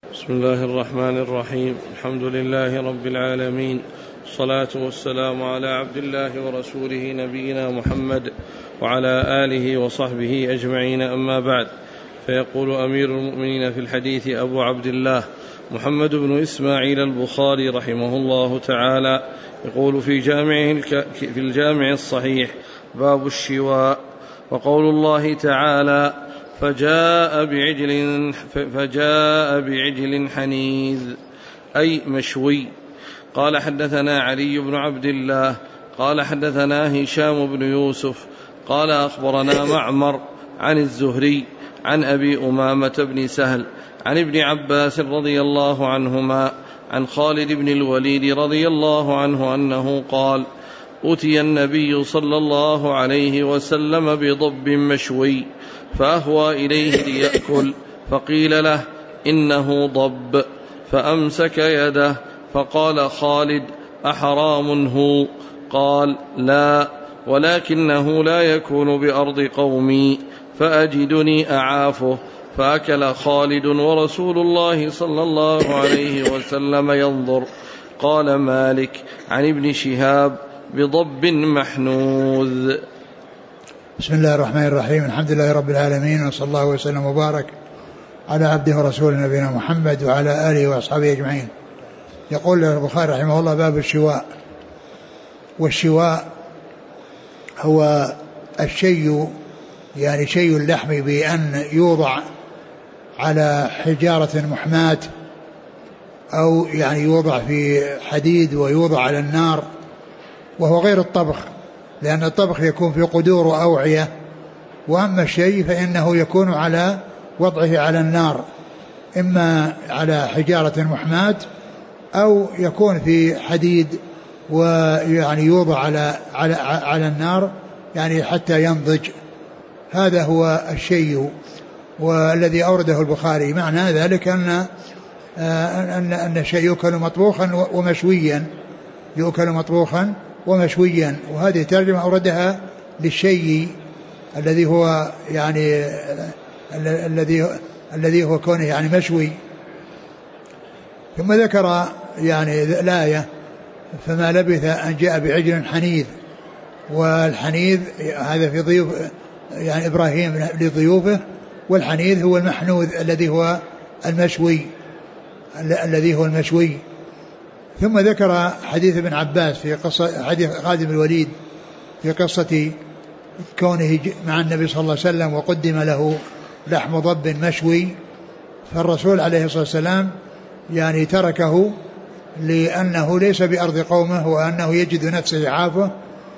بسم الله الرحمن الرحيم. الحمد لله رب العالمين، الصلاة والسلام على عبد الله ورسوله نبينا محمد وعلى آله وصحبه أجمعين، أما بعد. فيقول أمير المؤمنين في الحديث أبو عبد الله محمد بن إسماعيل البخاري رحمه الله تعالى، يقول في الجامع الصحيح: باب الشواء. وقول الله تعالى: فجاء بعجل حنيذ، أي مشوي. قال: حدثنا علي بن عبد الله قال: حدثنا هشام بن يوسف قال: أخبرنا معمر عن الزهري عن أبي أمامة بن سهل عن ابن عباس رضي الله عنهما عن خالد بن الوليد رضي الله عنه أنه قال: أتي النبي صلى الله عليه وسلم بضب مشوي فأهوى إليه ليأكل، فقيل له: إنه ضب، فأمسك يده، فقال خالد: أحرام هو؟ قال: لا، ولكنه لا يكون بأرض قومي، فأجدني أعافه. فأكل خالد ورسول الله صلى الله عليه وسلم ينظر. قال مالك عن ابن شهاب: بضب محنوذ. بسم الله الرحمن الرحيم. الحمد لله رب العالمين، وصلى الله وسلم وبارك على عبده ورسوله نبينا محمد وعلى آله وأصحابه أجمعين. يقول البخاري رحمه الله: باب الشواء. والشواء هو الشيء، يعني شيء اللحم بأن يوضع على حجارة محماة، أو يعني يوضع في حديد ويوضع على النار، وهو غير الطبخ، لأن الطبخ يكون في قدور وأوعية، وأما الشيء فإنه يكون على وضعه على النار، إما على حجارة محماة أو يكون في حديد ويعني يوضع على النار يعني حتى ينضج. هذا هو الشيء والذي أورده البخاري. معنى ذلك أن الشيء يؤكل مطبوخا ومشويا، يؤكل مطبوخا ومشويا. وهذه ترجمة أوردها للشيء الذي هو يعني الذي هو كونه يعني مشوي. ثم ذكر يعني الآية: فما لبث أن جاء بعجل حنيذ. والحنيذ هذا في ضيوف يعني إبراهيم لضيوفه، والحنيذ هو المحنوذ الذي هو المشوي. ثم ذكر حديث ابن عباس في قصة حديث خالد بن الوليد في قصة كونه مع النبي صلى الله عليه وسلم وقدم له لحم ضب مشوي، فالرسول عليه الصلاة والسلام يعني تركه لأنه ليس بأرض قومه، وأنه يجد نفسه عافه.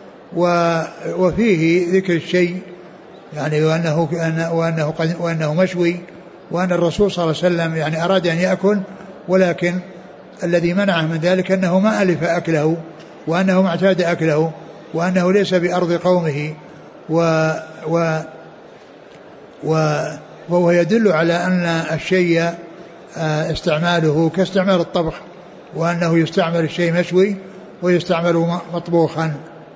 وفيه ذكر الشيء يعني وأنه مشوي، وأن الرسول صلى الله عليه وسلم يعني أراد أن يأكل، ولكن الذي منعه من ذلك أنه ما ألف أكله، وأنه ما اعتاد أكله، وأنه ليس بأرض قومه، وهو يدل على أن الشيء استعماله كاستعمال الطبخ، وأنه يستعمل الشيء مشوي ويستعمل مطبوخا.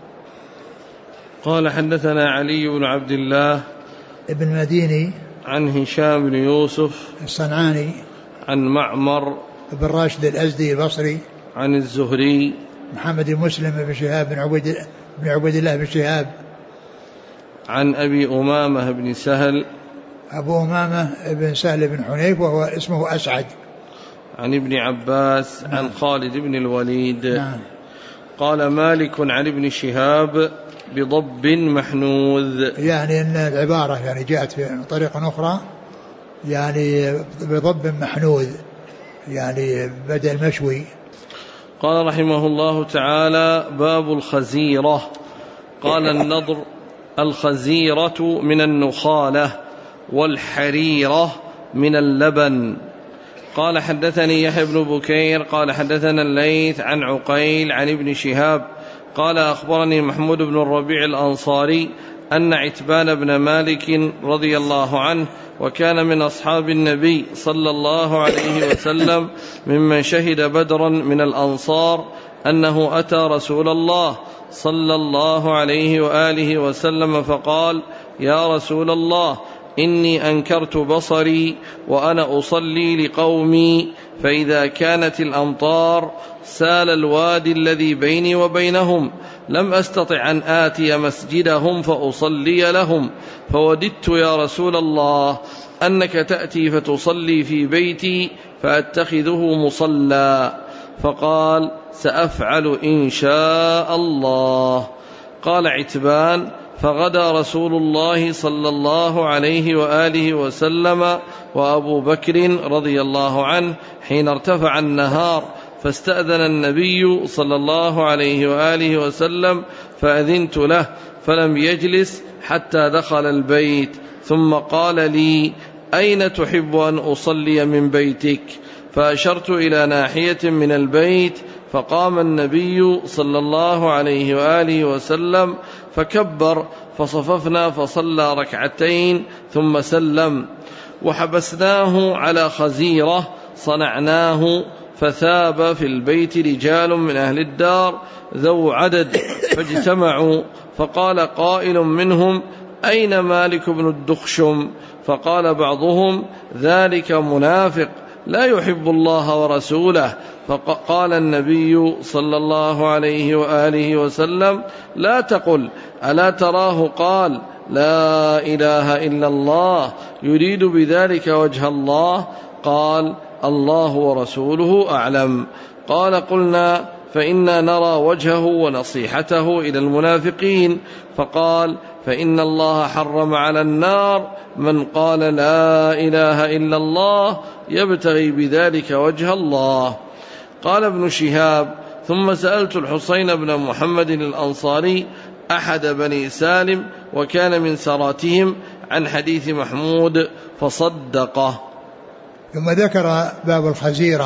قال: حدثنا علي بن عبد الله ابن المديني عن هشام بن يوسف الصنعاني عن معمر بن راشد الأزدي البصري عن الزهري محمد بن مسلم بن شهاب بن عبيد الله بن شهاب عن أبي أمامة بن سهل، أبو أمامة بن سهل بن حنيف وهو اسمه أسعد، عن ابن عباس عن خالد بن الوليد. قال مالك عن ابن شهاب: بضب محنوذ، يعني أن العبارة يعني جاءت في طريقة أخرى يعني بضب محنوذ يعني بدل مشوي. قال رحمه الله تعالى: باب الخزيرة. قال النضر: الخزيرة من النخالة، والحريرة من اللبن. قال: حدثني يحيى بن بكير قال: حدثنا الليث عن عقيل عن ابن شهاب قال: أخبرني محمود بن الربيع الأنصاري أن عتبان بن مالك رضي الله عنه، وكان من أصحاب النبي صلى الله عليه وسلم ممن شهد بدرا من الأنصار، أنه أتى رسول الله صلى الله عليه وآله وسلم فقال: يا رسول الله، إني أنكرت بصري وأنا أصلي لقومي، فإذا كانت الأمطار سال الوادي الذي بيني وبينهم، لم أستطع أن آتي مسجدهم فأصلي لهم، فوددت يا رسول الله أنك تأتي فتصلي في بيتي فأتخذه مصلى. فقال: سأفعل إن شاء الله. قال عتبان: فغدا رسول الله صلى الله عليه وآله وسلم وأبو بكر رضي الله عنه حين ارتفع النهار، فاستأذن النبي صلى الله عليه وآله وسلم فأذنت له، فلم يجلس حتى دخل البيت، ثم قال لي: أين تحب أن أصلي من بيتك؟ فأشرت إلى ناحية من البيت، فقام النبي صلى الله عليه وآله وسلم فكبر، فصففنا فصلى ركعتين ثم سلم، وحبسناه على خزيرة صنعناه، فثاب في البيت رجال من أهل الدار ذو عدد فاجتمعوا، فقال قائل منهم: أين مالك بن الدخشم؟ فقال بعضهم: ذلك منافق لا يحب الله ورسوله. فقال النبي صلى الله عليه وآله وسلم: لا تقل، ألا تراه قال: لا إله إلا الله يريد بذلك وجه الله؟ قال: الله ورسوله أعلم. قال: قلنا: فإنا نرى وجهه ونصيحته إلى المنافقين. فقال: فإن الله حرم على النار من قال لا إله إلا الله يبتغي بذلك وجه الله. قال ابن شهاب: ثم سألت الحسين بن محمد الأنصاري أحد بني سالم وكان من سراتهم عن حديث محمود فصدقه. ثم ذكر باب الخزيرة.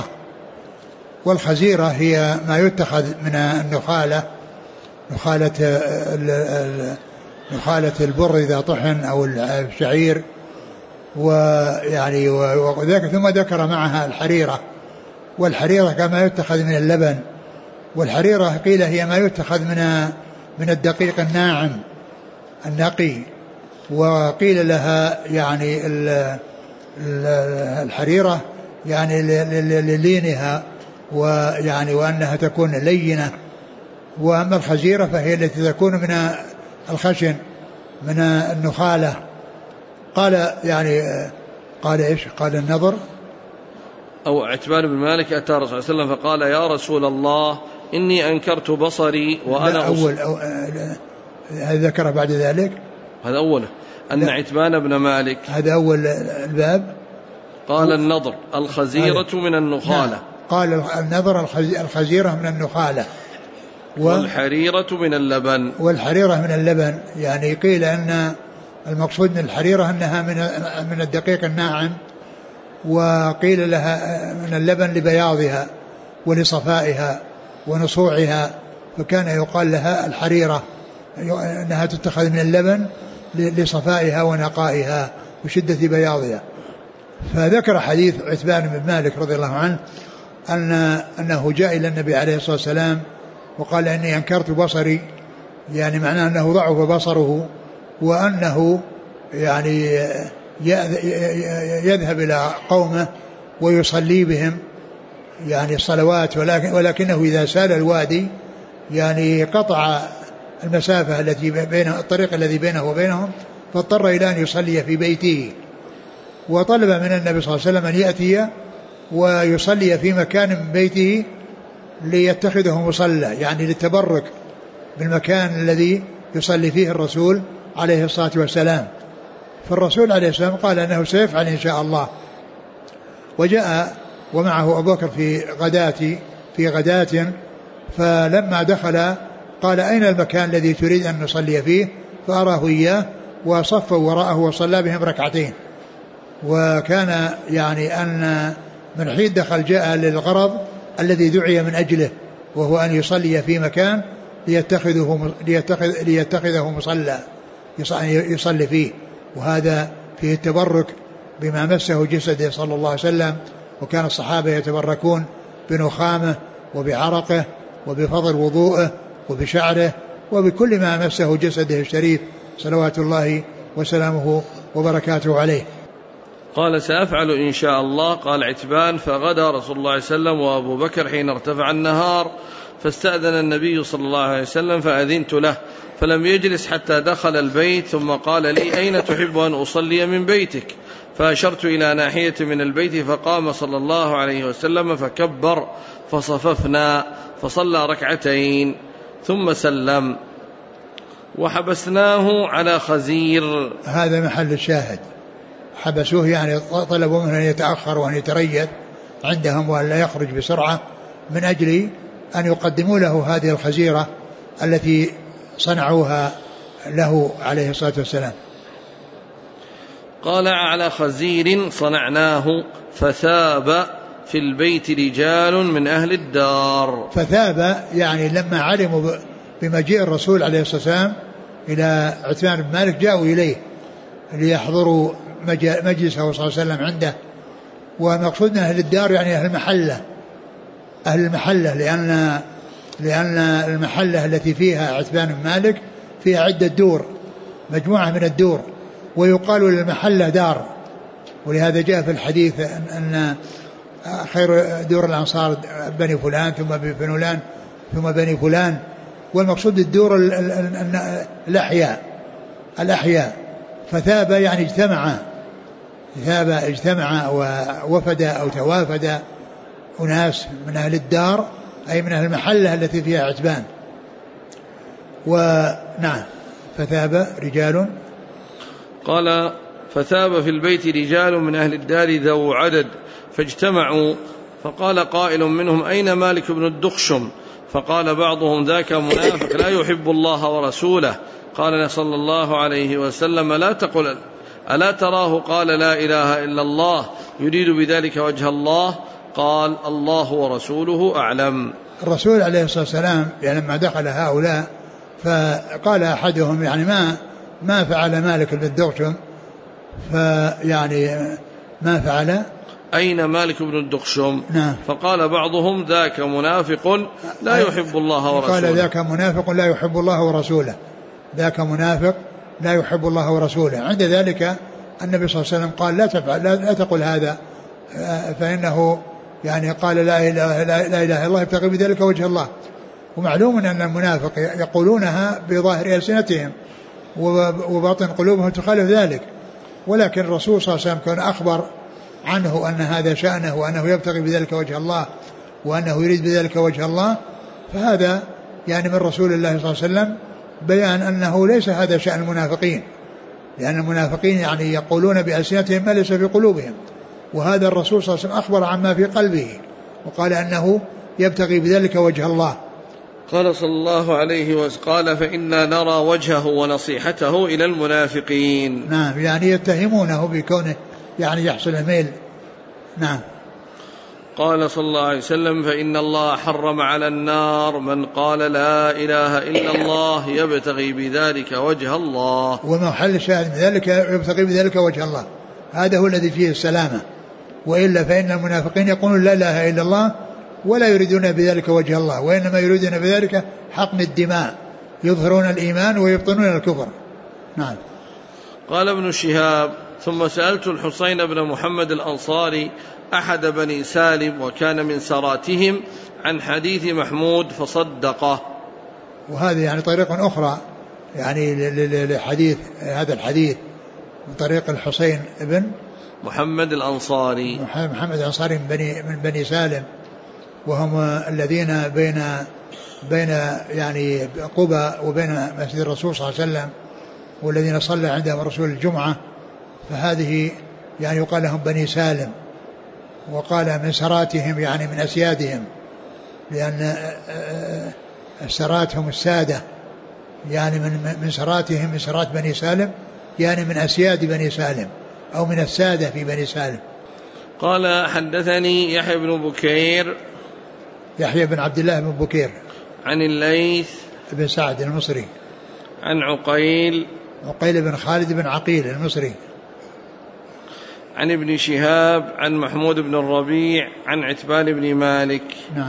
والخزيرة هي ما يتخذ من النخالة، نخالة البر إذا طحن أو الشعير، ويعني ثم ذكر معها الحريرة. والحريرة كما يتخذ من اللبن، والحريرة قيل هي ما يتخذ من الدقيق الناعم النقي، وقيل لها يعني الحريرة يعني للينها ويعني وأنها تكون لينة. وأما الخزيرة فهي التي تكون من الخشن من النخالة. قال يعني قال إيش؟ قال النضر أو عتبان بن مالك أتى الرسول صلى الله عليه وسلم فقال: يا رسول الله إني أنكرت بصري وأنا هذا ذكر بعد ذلك. هذا أوله أن عتبان بن مالك، هذا أول الباب. قال النضر الخزيرة من النخالة. قال النضر الخزيرة من النخالة، والحريرة من اللبن. والحريرة من اللبن، يعني قيل أن المقصود من الحريرة أنها من الدقيق الناعم، وقيل لها من اللبن لبياضها ولصفائها ونصوعها، فكان يقال لها الحريرة أنها تتخذ من اللبن لصفائها ونقائها وشدة بياضها. فذكر حديث عتبان بن مالك رضي الله عنه أنه جاء إلى النبي عليه الصلاة والسلام وقال: إني أنكرت بصري، يعني معناه أنه ضعف بصره، وأنه يعني يذهب إلى قومه ويصلي بهم يعني الصلوات، ولكنه إذا سال الوادي يعني قطع المسافة التي بين الطريق الذي بينه وبينهم، فاضطر إلى أن يصلي في بيته. وطلب من النبي صلى الله عليه وسلم أن يأتي ويصلي في مكان من بيته ليتخذه مصلى، يعني للتبرك بالمكان الذي يصلي فيه الرسول عليه الصلاة والسلام. فالرسول عليه السلام قال أنه سيفعل إن شاء الله. وجاء ومعه أبو بكر في غداة، فلما دخل قال: أين المكان الذي تريد أن نصلي فيه؟ فأراه إياه وصفوا وراءه وصلى بهم ركعتين. وكان يعني أن من حين دخل جاء للغرض الذي دعي من أجله، وهو أن يصلي في مكان ليتخذه مصلى يصلي فيه، وهذا فيه التبرك بما مسه جسده صلى الله عليه وسلم. وكان الصحابة يتبركون بنخامه وبعرقه وبفضل وضوءه وبشعره وبكل ما مسه جسده الشريف صلوات الله وسلامه وبركاته عليه. قال سأفعل إن شاء الله. قال عتبان فغدا رسول الله صلى الله عليه وسلم وأبو بكر حين ارتفع النهار، فاستأذن النبي صلى الله عليه وسلم فأذنت له، فلم يجلس حتى دخل البيت، ثم قال لي أين تحب أن أصلي من بيتك؟ فأشرت إلى ناحية من البيت، فقام صلى الله عليه وسلم فكبر، فصففنا فصلى ركعتين ثم سلم، وحبسناه على خزير. هذا محل الشاهد، حبسوه يعني طلبوا منه أن يتأخر وأن يتريث عندهم وأن لا يخرج بسرعة، من أجل أن يقدموا له هذه الخزيرة التي صنعوها له عليه الصلاة والسلام. قال على خزير صنعناه، فثاب في البيت رجال من أهل الدار. فثاب يعني لما علموا بمجيء الرسول عليه الصلاة والسلام إلى عثمان بن مالك جاءوا إليه ليحضروا مجلسه صلى الله عليه وسلم عنده. ومقصود من أهل الدار يعني أهل المحلة، أهل المحلة، لأن المحلة التي فيها عثمان بن مالك فيها عدة دور، مجموعة من الدور، ويقال للمحلة دار. ولهذا جاء في الحديث أن خير دور الأنصار بني فلان ثم بني فلان ثم بني فلان، والمقصود الدور الأحياء. فثاب يعني اجتمع ووفد أو توافد أناس من أهل الدار، أي من أهل المحلة التي فيها عتبان. ونعم، فثاب رجال. قال فثاب في البيت رجال من أهل الدار ذو عدد، فاجتمعوا، فقال قائل منهم أين مالك بن الدخشم؟ فقال بعضهم ذاك منافق لا يحب الله ورسوله. قال صلى الله عليه وسلم لا تقل ألا تراه قال لا إله إلا الله يريد بذلك وجه الله؟ قال الله ورسوله أعلم. الرسول عليه الصلاة والسلام يعني لما دخل هؤلاء فقال أحدهم يعني ما فعل مالك بن الدخشم، فيعني ما فعل أين مالك بن الدخشم؟ نعم. فقال بعضهم ذاك منافق لا يحب الله ورسوله. قال ذاك منافق لا يحب الله ورسوله، ذاك منافق لا يحب الله ورسوله. عند ذلك النبي صلى الله عليه وسلم قال لا تفعل، لا تقل هذا، فإنه يعني قال لا إله إلا الله يبتغي بذلك وجه الله. ومعلوم أن المنافق يقولونها بظاهر ألسنتهم وباطن قلوبهم تخالف ذلك، ولكن الرسول صلى الله عليه وسلم كان أخبر عنه أن هذا شأنه وأنه يبتغي بذلك وجه الله وأنه يريد بذلك وجه الله، فهذا يعني من رسول الله صلى الله عليه وسلم بيان أنه ليس هذا شأن المنافقين، لأن المنافقين يعني يقولون بألسنتهم ما ليس في قلوبهم، وهذا الرسول صلى الله عليه وسلم أخبر عما في قلبه وقال أنه يبتغي بذلك وجه الله. قال صلى الله عليه وسلم قال فإنا نرى وجهه ونصيحته إلى المنافقين. نعم، يعني يتهمونه بكونه يعني يحصل الميل. نعم. قال صلى الله عليه وسلم فإن الله حرم على النار من قال لا إله إلا الله يبتغي بذلك وجه الله. ومحل الشاهد من ذلك يبتغي بذلك وجه الله، هذا هو الذي فيه السلامة، وإلا فإن المنافقين يقولون لا إله إلا الله ولا يريدون بذلك وجه الله، وإنما يريدون بذلك حقن الدماء، يظهرون الإيمان ويبطنون الكفر. نعم. قال ابن شهاب ثم سألت الحسين بن محمد الأنصاري أحد بني سالم وكان من سراتهم عن حديث محمود فصدقه. وهذه يعني طريق أخرى يعني لحديث هذا الحديث من طريق الحسين بن محمد الأنصاري، محمد الأنصاري من بني سالم، وهم الذين بين يعني قبى وبين مسجد الرسول صلى الله عليه وسلم، والذين صلى عندهم الرسول الجمعة، فهذه يعني يقال لهم بني سالم، وقال من سراتهم يعني من أسيادهم، لأن السرات هم السادة، يعني من سراتهم من سرات بني سالم يعني من أسياد بني سالم أو من السادة في بني سالم. قال حدثني يحيى بن بكير، يحيى بن عبد الله بن بكير، عن الليث بن سعد المصري، عن عقيل بن خالد بن عقيل المصري، عن ابن شهاب عن محمود بن الربيع عن عتبان بن مالك. نعم.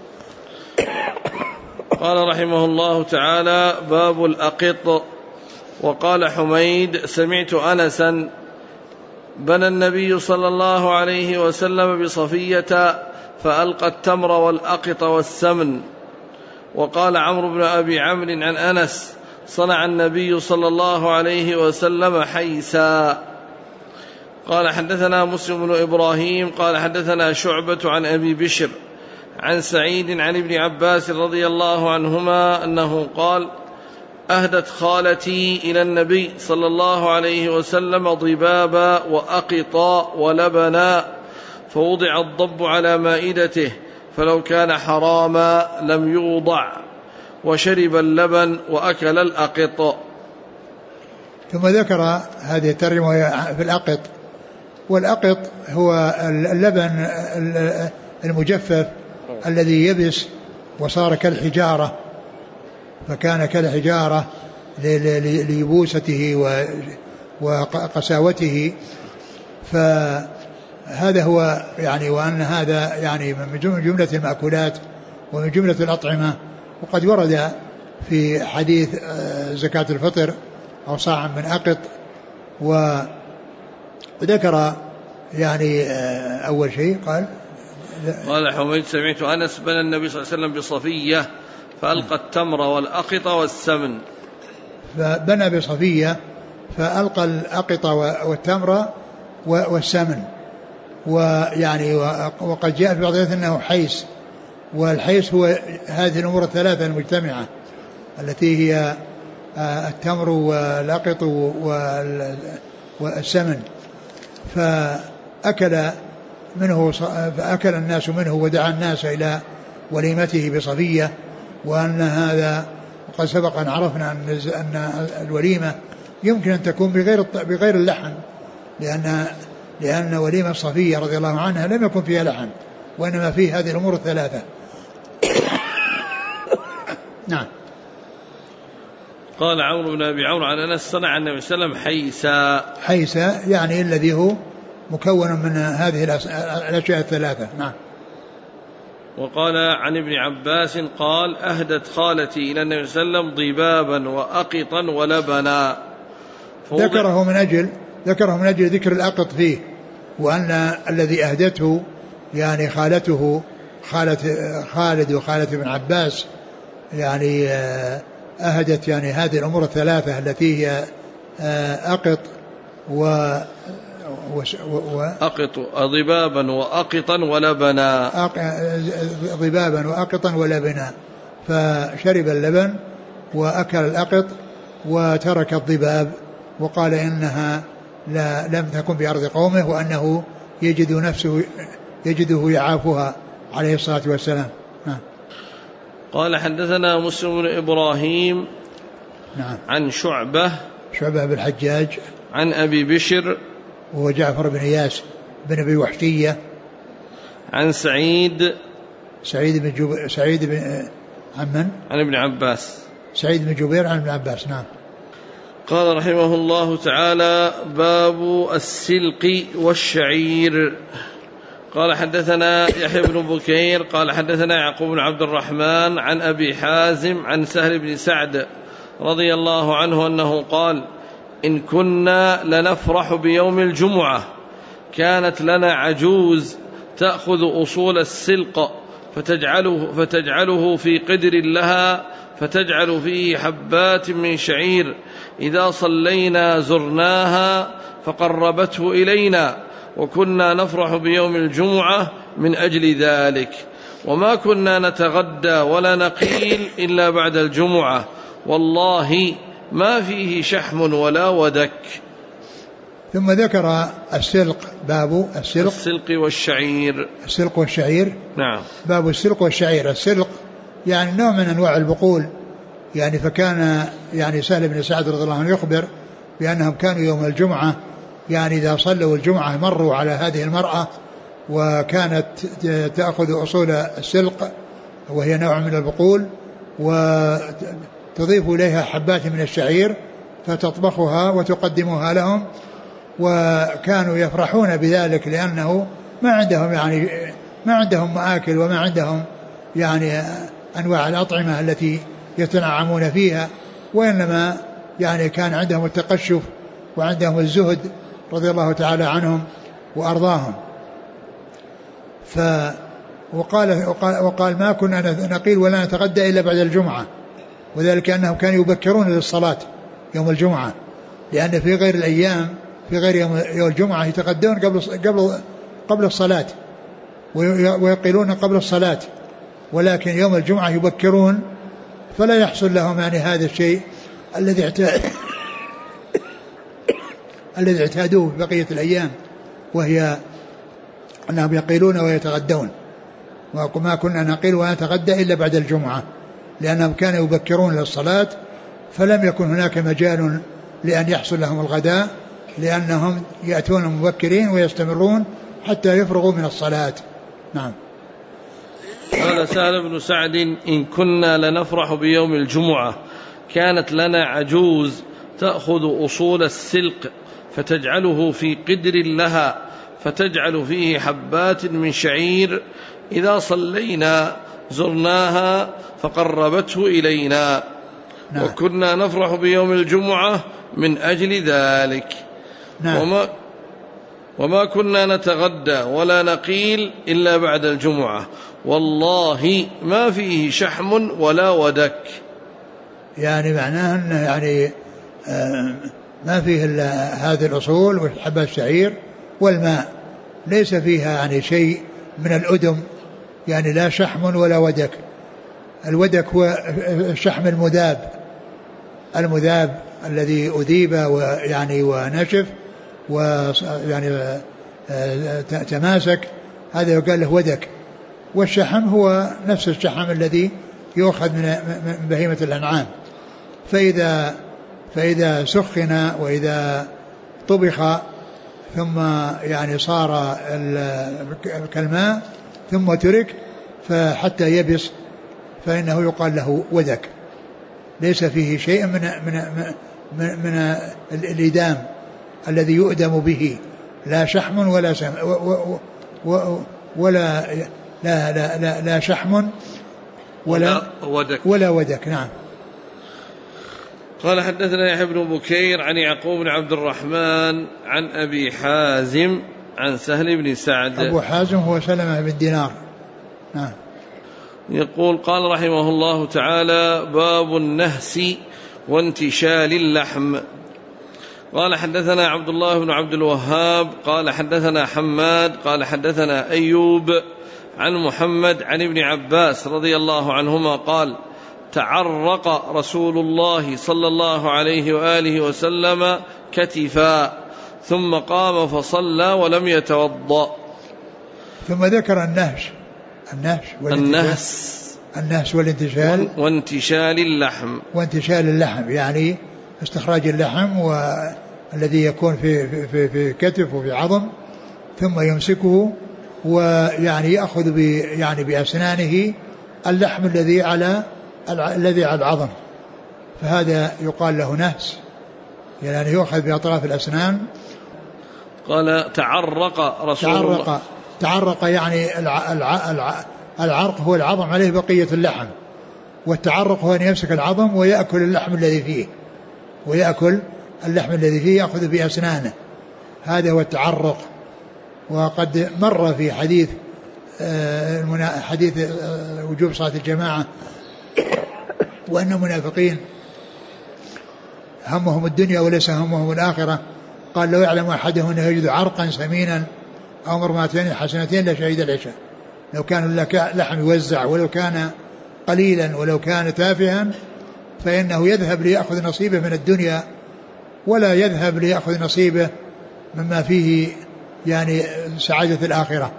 قال رحمه الله تعالى باب الأقط. وقال حميد سمعت أنسا بنى النبي صلى الله عليه وسلم بصفية فألقى التمر والأقط والسمن. وقال عمرو بن أبي عمرو عن أنس صنع النبي صلى الله عليه وسلم حيسا. قال حدثنا مسلم بن إبراهيم قال حدثنا شعبة عن أبي بشر عن سعيد عن ابن عباس رضي الله عنهما أنه قال أهدت خالتي إلى النبي صلى الله عليه وسلم ضبابا وأقطا ولبنا فوضع الضب على مائدته فلو كان حراما لم يوضع وشرب اللبن وأكل الأقط. ثم ذكر هذه الترجمة في الأقط. والأقط هو اللبن المجفف الذي يبس وصار كالحجارة، فكان كالحجارة ليبوسته وقساوته. فهذا هو يعني، وأن هذا يعني من جملة المأكولات ومن جملة الأطعمة. وقد ورد في حديث زكاة الفطر أو صاع من أقط. وذكر يعني أول شيء قال حميد سمعت أنس بنى النبي صلى الله عليه وسلم بصفية فألقى التمر والأقط والسمن. فبنى بصفية فألقى الأقط والتمر والسمن. ويعني وقد جاء في بعض الروايات أنه حيس، والحيس هو هذه الأمور الثلاثة المجتمعة التي هي التمر والأقط والسمن. فأكل الناس منه ودعا الناس إلى وليمته بصفية. وأن هذا وقد سبق أن عرفنا أن الوليمة يمكن أن تكون بغير اللحم، لأن وليمة صفية رضي الله عنها لم يكن فيها لحم، وإنما فيه هذه الأمور الثلاثة. نعم. قال عمرو بن أبي عمرو عن أنس صنع النبي صلى الله عليه وسلم حيسا يعني الذي هو مكون من هذه الأشياء الثلاثة. نعم. وقال عن ابن عباس قال أهدت خالتي إلى النبي صلى الله عليه وسلم ضبابا وأقطا ولبنا. ذكره من أجل ذكر الأقط فيه، وأن الذي أهدته يعني خالته خالد وخالة ابن عباس يعني أهدت يعني هذه الأمور الثلاثة التي هي أقط أقط ضبابا وأقطا ولبنا. ضبابا وأقطا ولبنا. فشرب اللبن وأكل الأقط وترك الضباب، وقال إنها لم تكن بأرض قومه، وأنه يجده يعافها عليه الصلاة والسلام. قال حدثنا مسلم بن إبراهيم نعم. عن شعبة بالحجاج عن أبي بشر وهو جعفر بن إياس بن أبي وحشية عن سعيد بن عمن عن ابن عباس سعيد بن جبير عن ابن عباس. نعم. قال رحمه الله تعالى باب السلق والشعير. قال حدثنا يحيى بن بكير قال حدثنا يعقوب بن عبد الرحمن عن أبي حازم عن سهل بن سعد رضي الله عنه أنه قال إن كنا لنفرح بيوم الجمعة كانت لنا عجوز تأخذ أصول السلق فتجعله في قدر لها فتجعل فيه حبات من شعير، إذا صلينا زرناها فقربته إلينا، وكنا نفرح بيوم الجمعة من أجل ذلك، وما كنا نتغدى ولا نقيل إلا بعد الجمعة، والله ما فيه شحم ولا ودك. ثم ذكر السلق، باب السلق والشعير. السلق والشعير. نعم. باب السلق والشعير. السلق يعني نوع من أنواع البقول يعني. فكان يعني سهل بن سعد رضي الله عنه يخبر بأنهم كانوا يوم الجمعة يعني إذا صلوا الجمعة مروا على هذه المرأة، وكانت تأخذ أصول السلق وهي نوع من البقول، وتضيف إليها حبات من الشعير فتطبخها وتقدمها لهم، وكانوا يفرحون بذلك لأنه ما عندهم مآكل وما عندهم يعني أنواع الأطعمة التي يتنعمون فيها، وإنما يعني كان عندهم التقشف وعندهم الزهد رضي الله تعالى عنهم وأرضاهم. وقال ما كنا نقيل ولا نتغدى إلا بعد الجمعة، وذلك أنهم كانوا يبكرون للصلاة يوم الجمعة، لأن في غير الأيام في غير يوم الجمعة يتغدون قبل الصلاة ويقيلون قبل الصلاة، ولكن يوم الجمعة يبكرون، فلا يحصل لهم يعني هذا الشيء الذي اعتادوه في بقية الأيام، وهي أنهم يقيلون ويتغدون. وما كنا نقيل ونتغدى إلا بعد الجمعة، لأنهم كانوا يبكرون للصلاة، فلم يكن هناك مجال لأن يحصل لهم الغداء، لأنهم يأتون مبكرين ويستمرون حتى يفرغوا من الصلاة. نعم. قال سهل بن سعد: إن كنا لنفرح بيوم الجمعة كانت لنا عجوز تأخذ أصول السلق فتجعله في قدر لها فتجعل فيه حبات من شعير، إذا صلينا زرناها فقربته إلينا. نعم. وكنا نفرح بيوم الجمعة من أجل ذلك. نعم. وما كنا نتغدى ولا نقيل إلا بعد الجمعة، والله ما فيه شحم ولا ودك. يعني معناه أنه يعني ما فيه إلا هذه الأصول وحبة الشعير والماء، ليس فيها يعني شيء من الأدم، يعني لا شحم ولا ودك. الودك هو الشحم المذاب الذي أذيب ويعني ونشف ويعني تماسك، هذا يقال له ودك. والشحم هو نفس الشحم الذي يؤخذ من بهيمة الأنعام، فإذا سخن وإذا طبخ ثم يعني صار كالماء ثم ترك فحتى يبس فإنه يقال له ودك، ليس فيه شيء من الإدام الذي يؤدم به، لا شحم ولا لا شحم ولا ودك. نعم. قال حدثنا يحيى بن بكير عن يعقوب بن عبد الرحمن عن أبي حازم عن سهل بن سعد. أبو حازم هو سلمة بن دينار. نعم. يقول قال رحمه الله تعالى: باب النهس وانتشال اللحم. قال حدثنا عبد الله بن عبد الوهاب قال حدثنا حماد قال حدثنا أيوب عن محمد عن ابن عباس رضي الله عنهما قال: تعرق رسول الله صلى الله عليه وآله وسلم كتفا ثم قام فصلى ولم يتوضأ. ثم ذكر النهس والانتشال وانتشال اللحم، يعني استخراج اللحم والذي يكون في كتف وفي عظم، ثم يمسكه ويعني يأخذ يعني بأسنانه اللحم الذي على العظم، فهذا يقال له نهس، يعني يؤخذ بأطراف الأسنان. قال تعرق رسول الله. تعرق يعني العرق هو العظم عليه بقية اللحم، والتعرق هو أن يمسك العظم ويأكل اللحم الذي فيه يأخذ بأسنانه، هذا هو التعرق. وقد مر في حديث وجوب صلاة الجماعة وأن المنافقين همهم الدنيا وليس همهم الآخرة، قال: لو يعلم أحدهم أنه يجد عرقا سمينا أو مرماتين حسنتين لشهد العشاء. لو كان لحم يوزع ولو كان قليلا ولو كان تافها فإنه يذهب ليأخذ نصيبه من الدنيا ولا يذهب ليأخذ نصيبه مما فيه يعني سعادة الآخرة.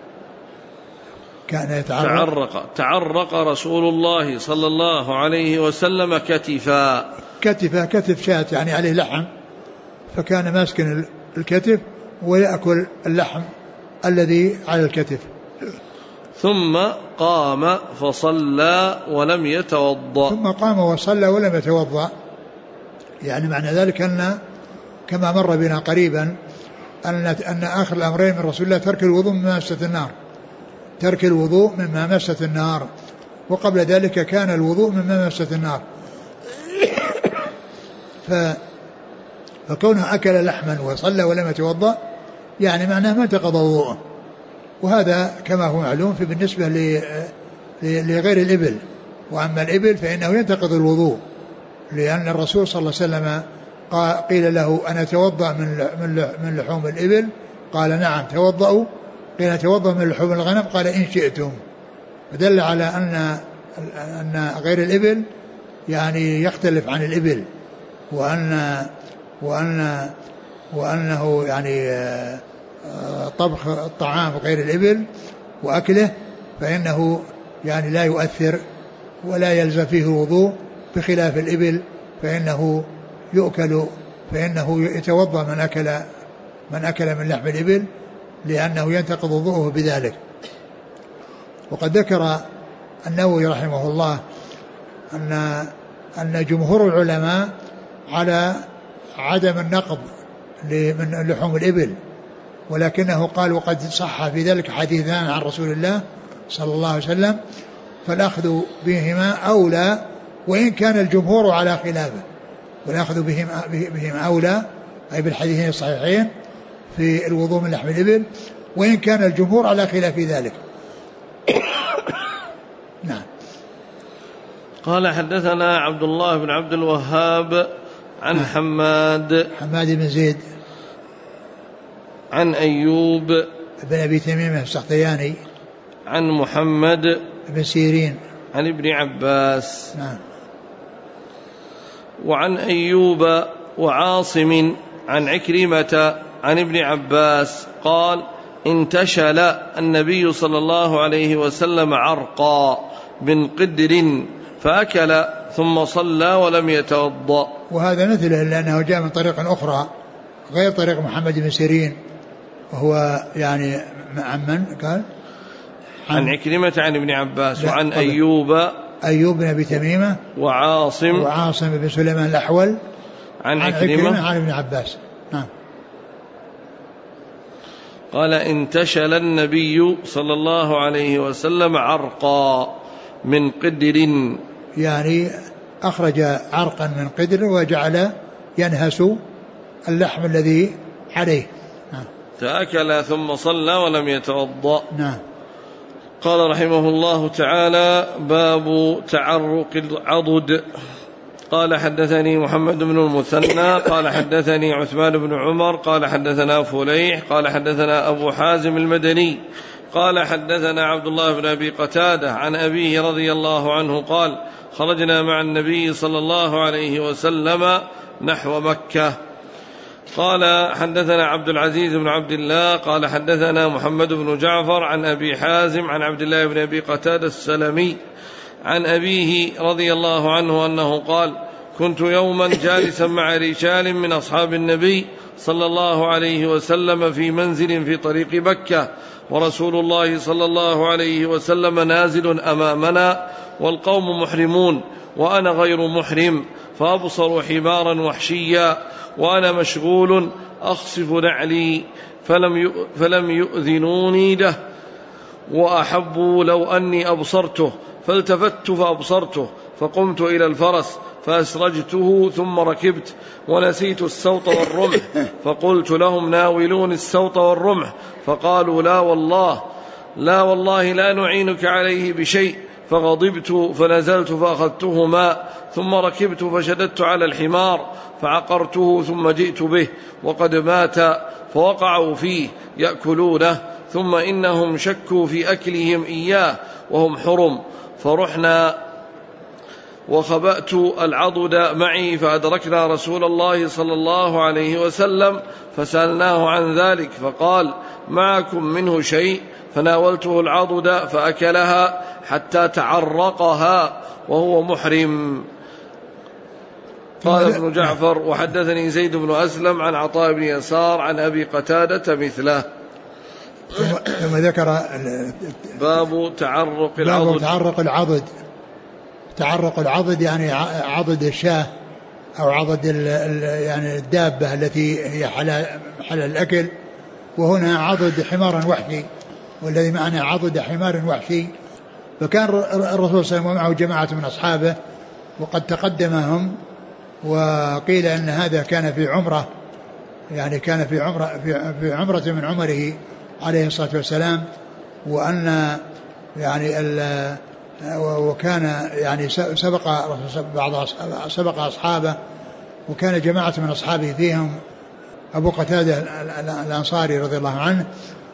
كان يتعرق. تعرق رسول الله صلى الله عليه وسلم كتف شاة يعني عليه لحم، فكان ماسك الكتف ويأكل اللحم الذي على الكتف. ثم قام فصلى ولم يتوضأ. يعني معنى ذلك أن كما مر بنا قريبا أن آخر الأمرين من رسول الله ترك الوضوء مما مست النار، وقبل ذلك كان الوضوء مما مست النار. فكونه أكل لحما وصلى ولم يتوضأ يعني معناه ما انتقض وضوءه. وهذا كما هو معلوم في بالنسبة لغير الإبل. وأما الإبل فإنه ينتقض الوضوء، لأن الرسول صلى الله عليه وسلم قيل له أنا توضأ من لحوم الإبل؟ قال نعم توضأوا. قيل توضأ من لحوم الغنم؟ قال إن شئتم. فدل على أن غير الإبل يعني يختلف عن الإبل، وأنه يعني طبخ الطعام غير الإبل وأكله فإنه يعني لا يؤثر ولا يلزم فيه الوضوء، بخلاف الإبل فإنه يؤكل، فإنه يتوضأ من أكل من لحم الإبل لأنه ينتقض وضوءه بذلك. وقد ذكر النووي رحمه الله أن جمهور العلماء على عدم النقض من لحوم الإبل، ولكنه قال وقد صح في ذلك حديثان عن رسول الله صلى الله عليه وسلم فالأخذ بهما أولى، وإن كان الجمهور على خلافه، والأخذ بهما أولى أي بالحديثين الصحيحين في الوضوء من لحم الإبل، وإن كان الجمهور على خلاف ذلك. نعم. قال حدثنا عبد الله بن عبد الوهاب عن حماد بن زيد عن أيوب بن أبي تميمة السختياني عن محمد بن سيرين عن ابن عباس. نعم. وعن أيوب وعاصم عن عكرمة عن ابن عباس قال انتشل النبي صلى الله عليه وسلم عرقا من قدر فأكل ثم صلى ولم يتوضأ. وهذا مثله لأنه جاء من طريق أخرى غير طريق محمد بن سيرين، وهو يعني عن من قال عن عكرمة عن ابن عباس. وعن أيوب بن أبي تميمة وعاصم بن سليمان الأحول عن عكرمة عن ابن عباس. نعم. قال انتشل النبي صلى الله عليه وسلم عرقا من قدر، يعني أخرج عرقا من قدر وجعل ينهس اللحم الذي عليه. نعم. فأكل ثم صلى ولم يتوضأ. نعم. قال رحمه الله تعالى باب تعرق العضد. قال حدثني محمد بن المثنى قال حدثني عثمان بن عمر قال حدثنا فليح قال حدثنا أبو حازم المدني قال حدثنا عبد الله بن أبي قتادة عن أبيه رضي الله عنه قال خرجنا مع النبي صلى الله عليه وسلم نحو مكة. قال حدثنا عبد العزيز بن عبد الله قال حدثنا محمد بن جعفر عن أبي حازم عن عبد الله بن أبي قتادة السلمي عن أبيه رضي الله عنه أنه قال كنت يوما جالسا مع رجال من أصحاب النبي صلى الله عليه وسلم في منزل في طريق مكة، ورسول الله صلى الله عليه وسلم نازل أمامنا والقوم محرمون وأنا غير محرم، فأبصروا حمارا وحشيا وأنا مشغول أخصف نعلي فلم يؤذنوني له، وأحبوا لو أني أبصرته، فالتفت فأبصرته فقمت إلى الفرس فأسرجته ثم ركبت ونسيت السوط والرمح، فقلت لهم ناولون السوط والرمح، فقالوا لا والله لا نعينك عليه بشيء، فغضبت فنزلت فأخذتهما ثم ركبت فشددت على الحمار فعقرته ثم جئت به وقد مات، فوقعوا فيه يأكلونه، ثم إنهم شكوا في أكلهم إياه وهم حرم، فرحنا وخبأت العضد معي فأدركنا رسول الله صلى الله عليه وسلم فسألناه عن ذلك فقال معكم منه شيء؟ فناولته العضد فأكلها حتى تعرقها وهو محرم. قال ابن جعفر وحدثني زيد بن أسلم عن عطاء بن يسار عن أبي قتادة مثله. ثم ذكر باب تعرق العضد. تعرق العضد يعني عضد الشاة أو عضد يعني الدابة التي هي حلال الأكل، وهنا عضد حمار وحشي، والذي معنى عضد حمار وحشي. فكان الرسول صلى الله عليه وسلم ومعه جماعة من أصحابه وقد تقدمهم وقيل أن هذا كان في عمرة، يعني كان في عمرة من عمره عليه الصلاة والسلام، وأن يعني وكان يعني سبق أصحابه، وكان جماعة من أصحابه فيهم أبو قتادة الأنصاري رضي الله عنه،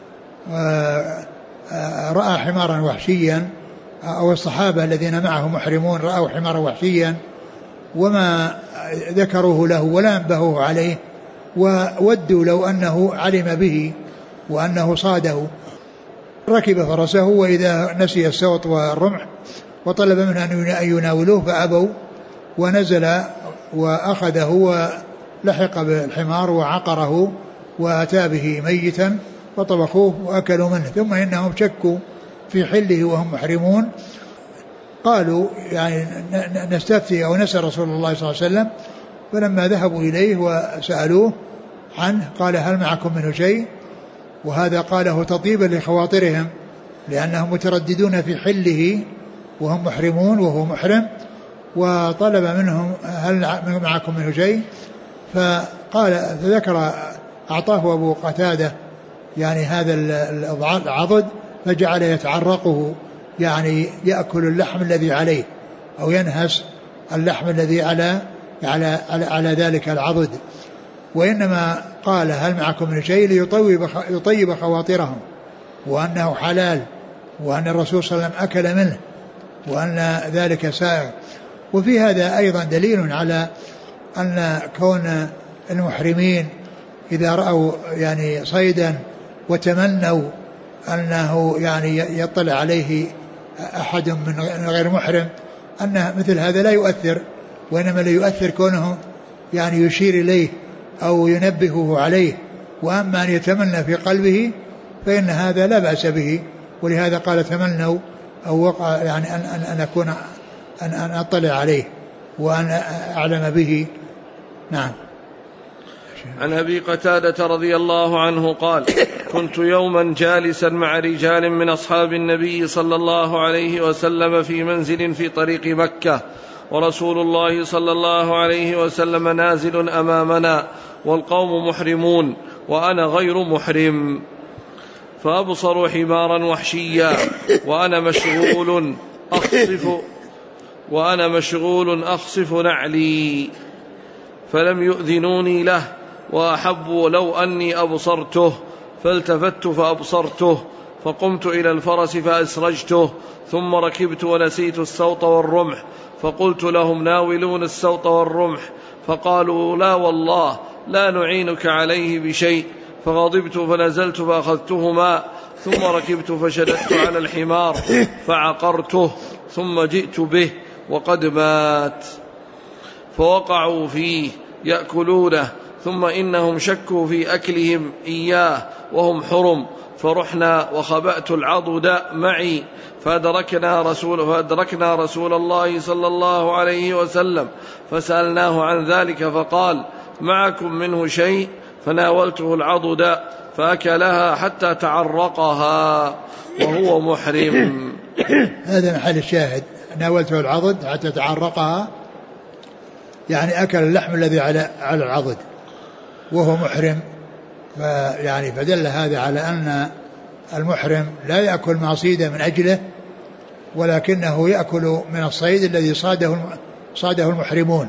رأى حمارا وحشيا، أو الصحابة الذين معه محرمون رأوا حمارا وحشيا وما ذكروه له ولا انبهوه عليه، وودوا لو أنه علم به وأنه صاده. ركب فرسه وإذا نسي السوط والرمح، وطلب منه أن يناولوه فأبوا، ونزل وأخذه ولحق بالحمار وعقره وأتى به ميتا فطبخوه وأكلوا منه، ثم إنهم شكوا في حله وهم محرمون، قالوا يعني نستفتي أو نسأل رسول الله صلى الله عليه وسلم، فلما ذهبوا إليه وسألوه عنه قال هل معكم منه شيء؟ وهذا قاله تطيبا لخواطرهم، لأنهم مترددون في حله وهم محرمون وهو محرم، وطلب منهم هل معكم منه شيء؟ فقال فذكر أعطاه أبو قتادة يعني هذا العضد، فجعل يتعرقه، يعني يأكل اللحم الذي عليه أو ينهس اللحم الذي على ذلك العضد. وإنما قال هل معكم من شيء ليطيب خواطرهم، وأنه حلال، وأن الرسول صلى الله عليه وسلم أكل منه، وأن ذلك سائغ. وفي هذا أيضا دليل على أن كون المحرمين إذا رأوا يعني صيدا وتمنوا أنه يعني يطلع عليه أحد من غير محرم، أن مثل هذا لا يؤثر، وإنما لا يؤثر كونه يعني يشير إليه أو ينبهه عليه. وأما أن يتمنى في قلبه فإن هذا لا بأس به، ولهذا قال تمنوا أو وقع يعني أن أكون أن أطلع عليه وأن أعلم به. نعم. عن أبي قتادة رضي الله عنه قال كنت يوما جالسا مع رجال من أصحاب النبي صلى الله عليه وسلم في منزل في طريق مكة، ورسول الله صلى الله عليه وسلم نازل أمامنا والقوم محرمون وأنا غير محرم، فأبصروا حمارا وحشيا وأنا مشغول أخصف نعلي، فلم يؤذنوني له، وأحبوا لو أني أبصرته، فالتفت فأبصرته، فقمت إلى الفرس فأسرجته، ثم ركبت ونسيت السوط والرمح، فقلت لهم ناولون السوط والرمح، فقالوا لا والله لا نعينك عليه بشيء، فغضبت فنزلت فأخذتهما، ثم ركبت فشددت على الحمار فعقرته، ثم جئت به وقد مات، فوقعوا فيه يأكلونه، ثم إنهم شكوا في أكلهم إياه وهم حرم، فرحنا وخبأت العضد معي، فأدركنا رسول الله صلى الله عليه وسلم، فسألناه عن ذلك فقال معكم منه شيء؟ فناولته العضد فأكلها حتى تعرقها وهو محرم. هذا محل الشاهد، ناولته العضد حتى تعرقها، يعني أكل اللحم الذي على العضد وهو محرم. يعني فدل هذا على أن المحرم لا يأكل ما صيد من أجله، ولكنه يأكل من الصيد الذي صاده المحرمون،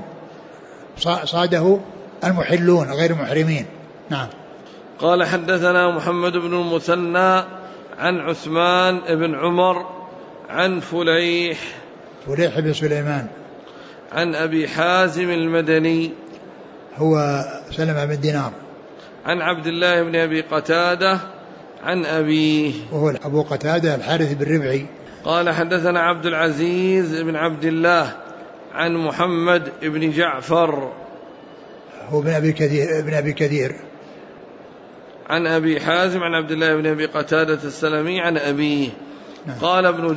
صاده المحلون غير محرمين. نعم. قال حدثنا محمد بن المثنى عن عثمان بن عمر عن فليح بن سليمان عن أبي حازم المدني هو سلمة بن دينار عن عبد الله بن أبي قتادة عن أبيه وهو أبو قتادة الحارث بن ربعي. قال حدثنا عبد العزيز بن عبد الله عن محمد بن جعفر هو بن أبي كثير عن أبي حازم عن عبد الله بن أبي قتادة السلمي عن أبيه. نعم. قال ابن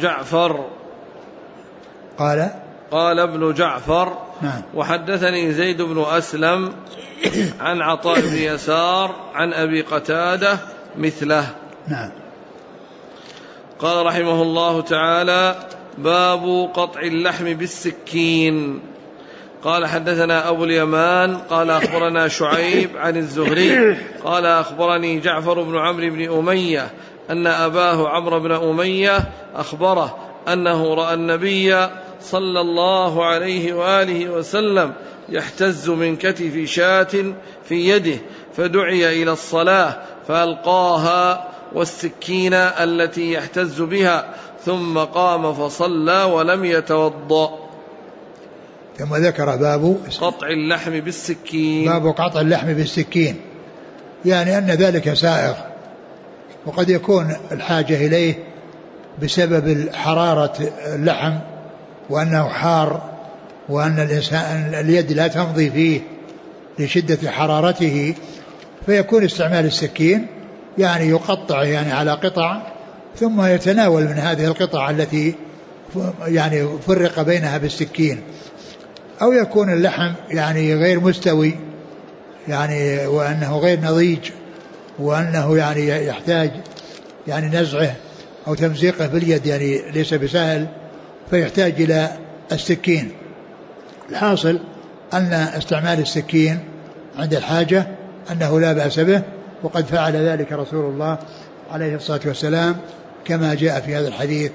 جعفر نعم. وحدثني زيد بن أسلم عن عطاء بن يسار عن أبي قتادة مثله. نعم. قال رحمه الله تعالى باب قطع اللحم بالسكين. قال حدثنا أبو اليمان قال أخبرنا شعيب عن الزهري قال أخبرني جعفر بن عمرو بن أمية أن أباه عمرو بن أمية أخبره أنه رأى النبي صلى الله عليه وآله وسلم يحتز من كتف شاة في يده فدعي إلى الصلاة فألقاها والسكين التي يحتز بها ثم قام فصلى ولم يتوضأ. ثم ذكر باب قطع اللحم بالسكين. باب قطع اللحم بالسكين، يعني أن ذلك سائغ، وقد يكون الحاجة إليه بسبب حرارة اللحم وأنه حار، وأن الإنسان اليد لا تمضي فيه لشدة حرارته، فيكون استعمال السكين يعني يقطع يعني على قطع ثم يتناول من هذه القطع التي يعني فرق بينها بالسكين، أو يكون اللحم يعني غير مستوي يعني وأنه غير نضيج وأنه يعني يحتاج يعني نزعه أو تمزيقه باليد يعني ليس بسهل فيحتاج إلى السكين. الحاصل أن استعمال السكين عند الحاجة أنه لا بأس به، وقد فعل ذلك رسول الله عليه الصلاة والسلام كما جاء في هذا الحديث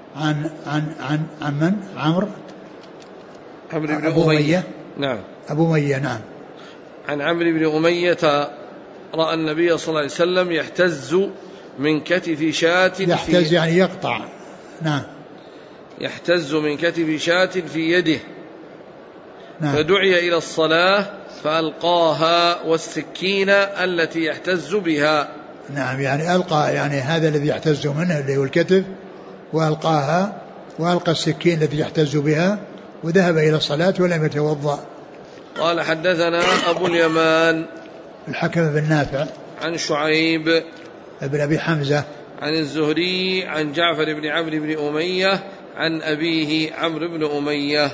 عن من؟ عمرو بن أمية. نعم أبو أمية. نعم. عن عمرو بن أمية رأى النبي صلى الله عليه وسلم يحتز من كتف شاة. يحتز يعني يقطع. نعم. يحتز من كتف شاة في يده. نعم. فدعي إلى الصلاة فألقاها والسكين التي يحتز بها. نعم، يعني ألقى يعني هذا الذي يحتز منه اللي هو الكتف وألقاها، وألقى السكين التي يحتز بها وذهب إلى الصلاة ولم يتوضأ. قال حدثنا أبو اليمان الحكم بن نافع عن شعيب ابن أبي حمزة عن الزهري عن جعفر بن عمرو بن أمية عن أبيه عمرو بن أمية.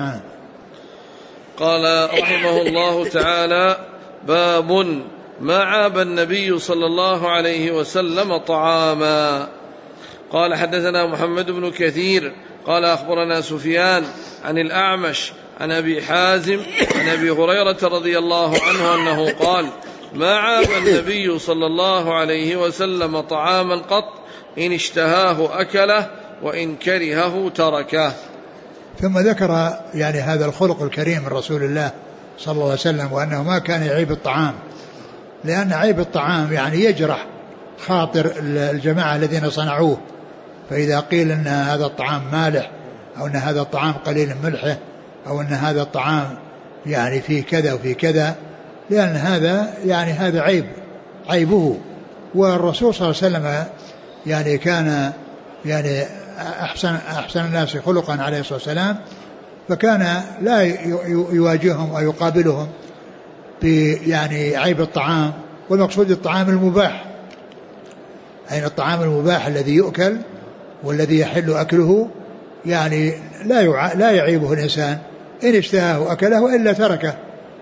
قال رحمه الله تعالى: باب ما عاب النبي صلى الله عليه وسلم طعاما. قال حدثنا محمد بن كثير قال أخبرنا سفيان عن الأعمش عن أبي حازم عن أبي هريرة رضي الله عنه أنه قال: ما عاب النبي صلى الله عليه وسلم طعاما قط، إن اشتهاه أكله وإن كرهه تركه. ثم ذكر يعني هذا الخلق الكريم من رسول الله صلى الله عليه وسلم، وأنه ما كان يعيب الطعام، لأن عيب الطعام يعني يجرح خاطر الجماعة الذين صنعوه، فإذا قيل أن هذا الطعام مالح أو أن هذا الطعام قليل ملحه أو أن هذا الطعام يعني فيه كذا وفيه كذا، لأن هذا يعني هذا عيبه. والرسول صلى الله عليه وسلم يعني كان يعني أحسن الناس خلقا عليه الصلاة والسلام، فكان لا يواجههم أو يقابلهم يعني عيب الطعام، والمقصود الطعام المباح، أي الطعام المباح الذي يؤكل والذي يحل أكله، يعني لا يعيبه الإنسان، إن اشتهاه أكله وإلا تركه.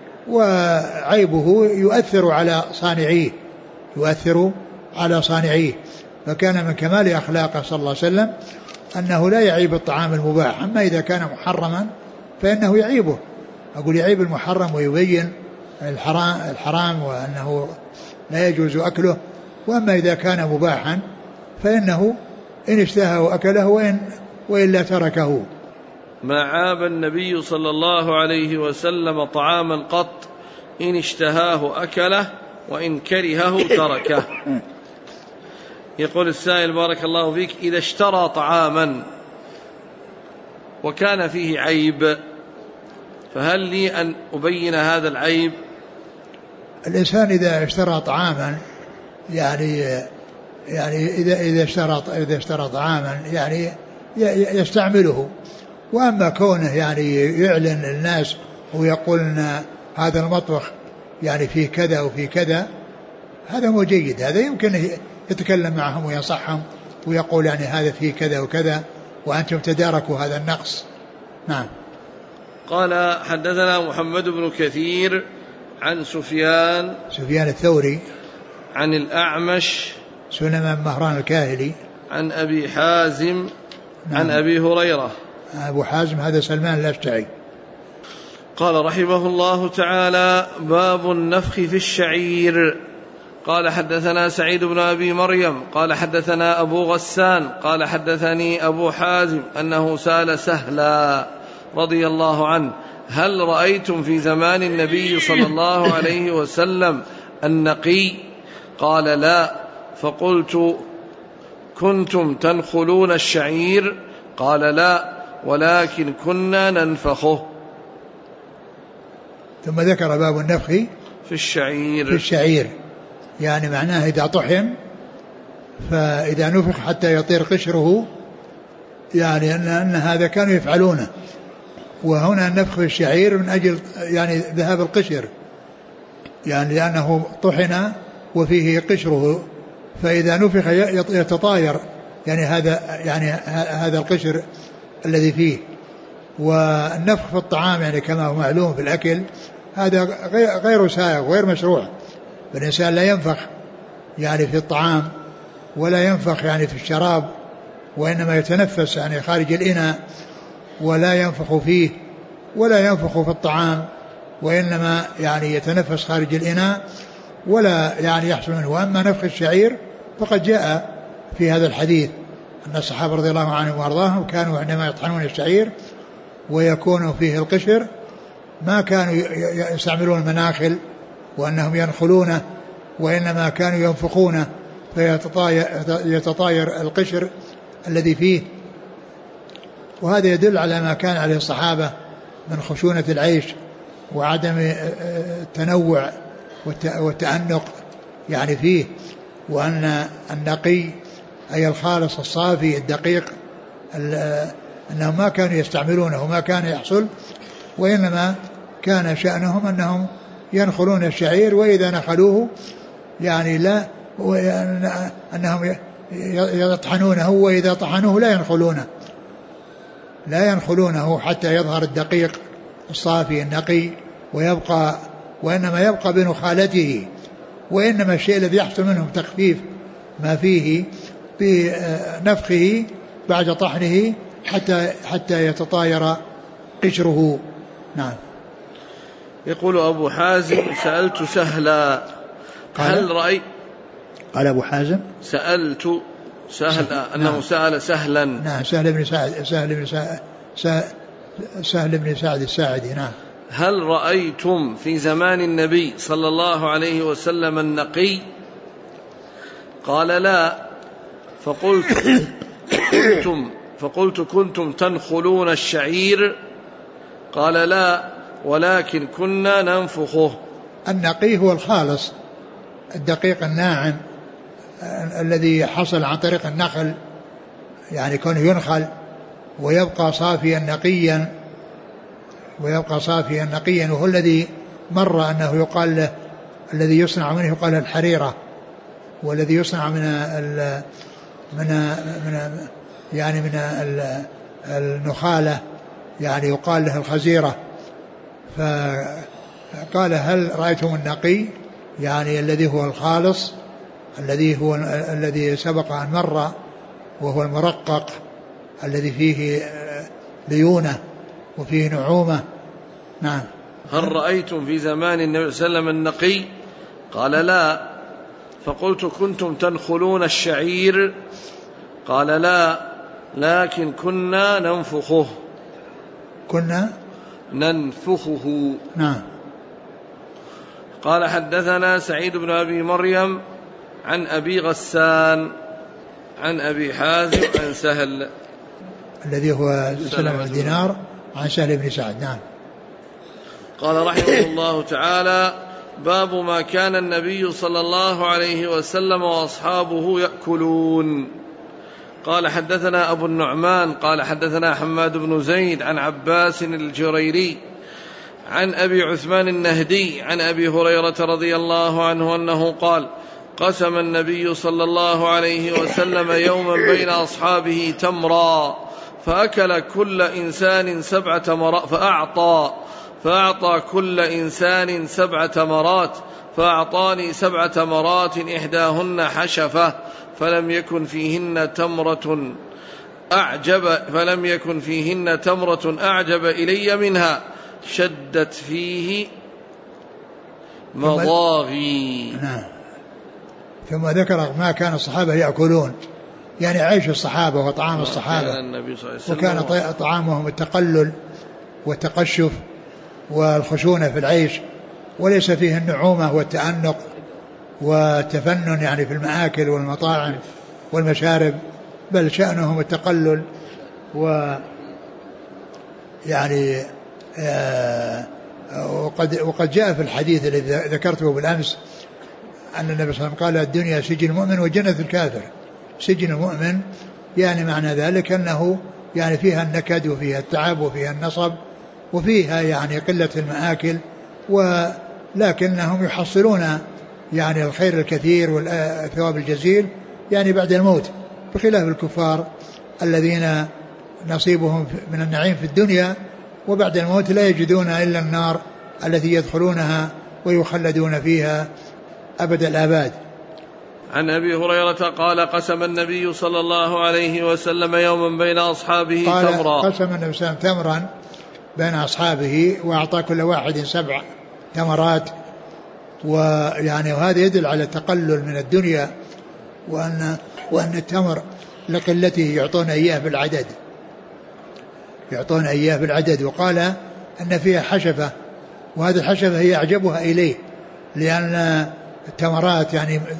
وعيبه يؤثر على صانعيه، فكان من كمال أخلاقه صلى الله عليه وسلم أنه لا يعيب الطعام المباح. أما إذا كان محرما فإنه يعيبه، أقول يعيب المحرم ويبين الحرام وأنه لا يجوز أكله. وأما إذا كان مباحا فإنه إن اشتهاه أكله وإلا تركه. ما عاب النبي صلى الله عليه وسلم طعاما قط، إن اشتهاه أكله وإن كرهه تركه. يقول السائل بارك الله فيك: إذا اشترى طعاما وكان فيه عيب، فهل لي أن أبين هذا العيب؟ الإنسان إذا اشترى طعاما يعني إذا اشترى طعاما يعني يستعمله. وأما كونه يعني يعلن للناس ويقول أن هذا المطبخ يعني فيه كذا وفيه كذا، هذا مو جيد. هذا يمكن يتكلم معهم وينصحهم ويقول يعني هذا فيه كذا وكذا وأنتم تداركوا هذا النقص. نعم. قال حدثنا محمد بن كثير عن سفيان الثوري عن الأعمش سليمان مهران الكاهلي عن أبي حازم. نعم. عن أبي هريرة. أبو حازم هذا سلمان الأشجعي. قال رحمه الله تعالى: باب النفخ في الشعير. قال حدثنا سعيد بن أبي مريم قال حدثنا أبو غسان قال حدثني أبو حازم أنه سأل سهلا رضي الله عنه: هل رأيتم في زمان النبي صلى الله عليه وسلم النقي؟ قال: لا. فقلت: كنتم تنخلون الشعير؟ قال: لا، ولكن كنا ننفخه. ثم ذكر باب النفخ في الشعير، يعني معناه إذا طحن فإذا نفخ حتى يطير قشره، يعني أن هذا كانوا يفعلونه. وهنا النفخ في الشعير من أجل يعني ذهاب القشر، يعني لأنه طحن وفيه قشره، فإذا نفخ يتطاير يعني هذا القشر الذي فيه. والنفخ في الطعام يعني كما هو معلوم في الأكل هذا غير سائغ وغير مشروع، فالإنسان لا ينفخ يعني في الطعام ولا ينفخ يعني في الشراب، وإنما يتنفس يعني خارج الإناء ولا ينفخ فيه، ولا ينفخ في الطعام وإنما يعني يتنفس خارج الإناء ولا يعني يحصل منه. وأما نفخ الشعير فقد جاء في هذا الحديث أن الصحابة رضي الله عنهم وأرضاهم كانوا عندما يطحنون الشعير ويكون فيه القشر ما كانوا يستعملون المناخل وأنهم ينخلونه، وإنما كانوا ينفخونه فيتطاير القشر الذي فيه. وهذا يدل على ما كان عليه الصحابة من خشونة العيش وعدم التنوع والتأنق يعني فيه، وأن النقي أي الخالص الصافي الدقيق أنهم ما كانوا يستعملونه وما كان يحصل، وإنما كان شأنهم أنهم ينخلون الشعير، وإذا نخلوه يعني لا أنهم يطحنونه، وإذا طحنوه لا ينخلونه حتى يظهر الدقيق الصافي النقي ويبقى، وإنما يبقى بنخالته، وإنما الشيء الذي يحصل منهم تخفيف ما فيه بنفخه بعد طحنه حتى يتطاير قشره. نعم. يقول أبو حازم: سألت سهلا هل رأيت. قال أبو حازم: سألت سهلا أنه نعم. سأل سهلا. نعم. سهل بن سعد الساعدي. نعم. هل رأيتم في زمان النبي صلى الله عليه وسلم النقي؟ قال: لا. فقلت: كنتم تنخلون الشعير؟ قال: لا، ولكن كنا ننفخه. النقي هو الخالص الدقيق الناعم الذي حصل عن طريق النخل، يعني كونه ينخل ويبقى صافيا نقيا، وهو الذي مر أنه يقال له الذي يصنع منه يقال له الحريرة، والذي يصنع من النخالة يعني يقال له الخزيرة. فقال: هل رأيتم النقي؟ يعني الذي هو الخالص الذي سبق أن مر، وهو المرقق الذي فيه ليونة وفيه نعومة. نعم. هل رأيتم في زمان النبي صلى الله عليه وسلم النقي؟ قال: لا. فقلت: كنتم تنخلون الشعير؟ قال: لا، لكن كنا ننفخه. نعم. قال: حدثنا سعيد بن أبي مريم عن أبي غسان عن أبي حازم عن سهل الذي هو سلم بن دينار عن سهل بن سعد. نعم. قال رحمه الله تعالى: باب ما كان النبي صلى الله عليه وسلم وأصحابه يأكلون. قال: حدثنا أبو النعمان قال حدثنا حماد بن زيد عن عباس الجريري عن أبي عثمان النهدي عن أبي هريرة رضي الله عنه أنه قال: قسم النبي صلى الله عليه وسلم يوما بين أصحابه تمرا، فأكل كل إنسان 7 تمرات، فأعطى كل إنسان 7 تمرات، فأعطاني 7 تمرات إحداهن حشفة، فلم يكن فيهن تمرة أعجب إلي منها، شدت فيه مضاغي. نعم. ثم ذكر ما كان الصحابة يأكلون، يعني عيش الصحابة وطعام الصحابة، وكان طعامهم التقلل والتقشف والخشونة في العيش، وليس فيه النعومة والتأنق والتفنن يعني في المآكل والمطاعم والمشارب، بل شأنهم التقلل. ويعني وقد جاء في الحديث الذي ذكرته بالأمس أن النبي صلى الله عليه وسلم قال الدنيا سجن المؤمن وجنة الكافر. سجن المؤمن يعني معنى ذلك أنه يعني فيها النكد وفيها التعب وفيها النصب وفيها يعني قلة المآكل، ولكنهم يحصلون يعني الخير الكثير والثواب الجزيل يعني بعد الموت، بخلاف الكفار الذين نصيبهم من النعيم في الدنيا وبعد الموت لا يجدون إلا النار التي يدخلونها ويخلدون فيها أبد الآباد. عن أبي هريرة قال قسم النبي صلى الله عليه وسلم يوما بين أصحابه تمرا. قسم النبي صلى الله عليه وسلم تمرا بين أصحابه وأعطى كل واحد 7 تمرات، ويعني وهذا يدل على التقلل من الدنيا، وأن التمر لقلته يعطون إياه بالعدد. وقال أن فيها حشفة، وهذه الحشفة هي أعجبها إليه، لأن التمرات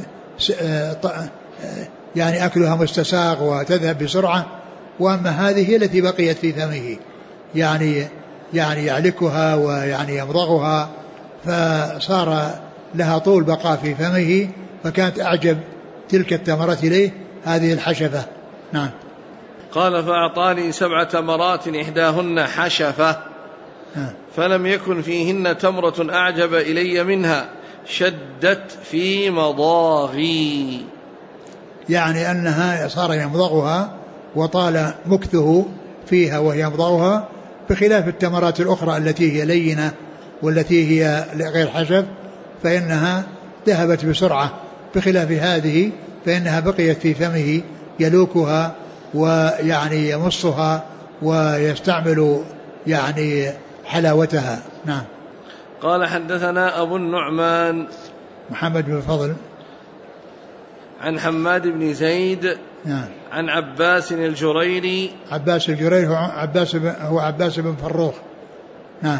يعني أكلها مستساغ وتذهب بسرعة، وأما هذه هي التي بقيت في فمه، يعني يعلكها ويعني يمضغها، فصار لها طول بقاء في فمه، فكانت أعجب تلك التمرات إليه هذه الحشفة. نعم. قال فأعطاني 7 تمرات إحداهن حشفة، فلم يكن فيهن تمرة أعجب إلي منها، شدت في مضاغي، يعني أنها صار يمضغها وطال مكثه فيها وهي يمضغها، بخلاف التمرات الأخرى التي هي لينة والتي هي غير حشف فإنها ذهبت بسرعة، بخلاف هذه فإنها بقيت في فمه يلوكها ويعني يمصها ويستعمل يعني حلاوتها. نعم. قال حدثنا أبو النعمان محمد بن فضل عن حماد بن زيد نعم. عن عباس الجريري. عباس الجريري هو عباس بن فروخ. نعم.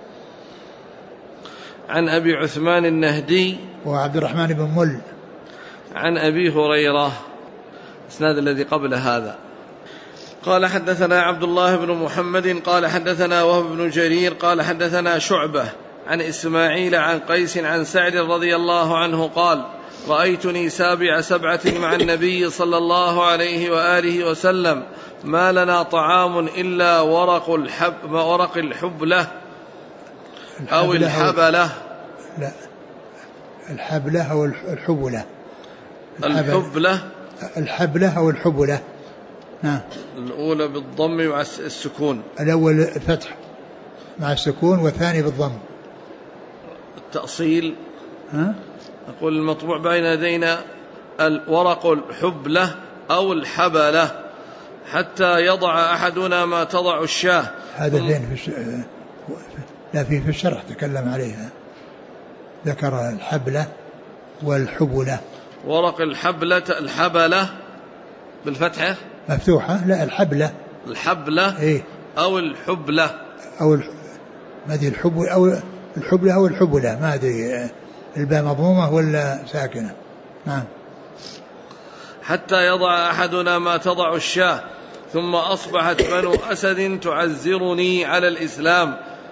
عن أبي عثمان النهدي وعبد الرحمن بن مل. عن أبي هريرة، اسناد الذي قبل هذا. قال حدثنا عبد الله بن محمد قال حدثنا وهب بن جرير قال حدثنا شعبة عن إسماعيل عن قيس عن سعد رضي الله عنه قال رأيتني سابع 7 مع النبي صلى الله عليه وآله وسلم، ما لنا طعام إلا ورق الحبلة أو الحبلة. لا، الحبلة أو الحبلة. الحبلة أو الحبلة. نعم. الأولى بالضم مع السكون، الأول الفتح مع السكون والثاني بالضم. التأصيل أقول المطبوع بين يدينا الورق الحبلة أو الحبلة حتى يضع أحدنا ما تضع الشاة. هذا فين لا في الشرح تكلم عليها، ذكر الحبلة والحبلة. ورق الحبلة بالفتحة مفتوحة، لا الحبلة إيه؟ أو الحبلة أو ما أدري الحبلة أو الحبلة، ما أدري الباء مضمومة ولا ساكنة. نعم. حتى يضع أحدنا ما تضع الشاة، ثم أصبحت بنو أسد تعزرني على الإسلام،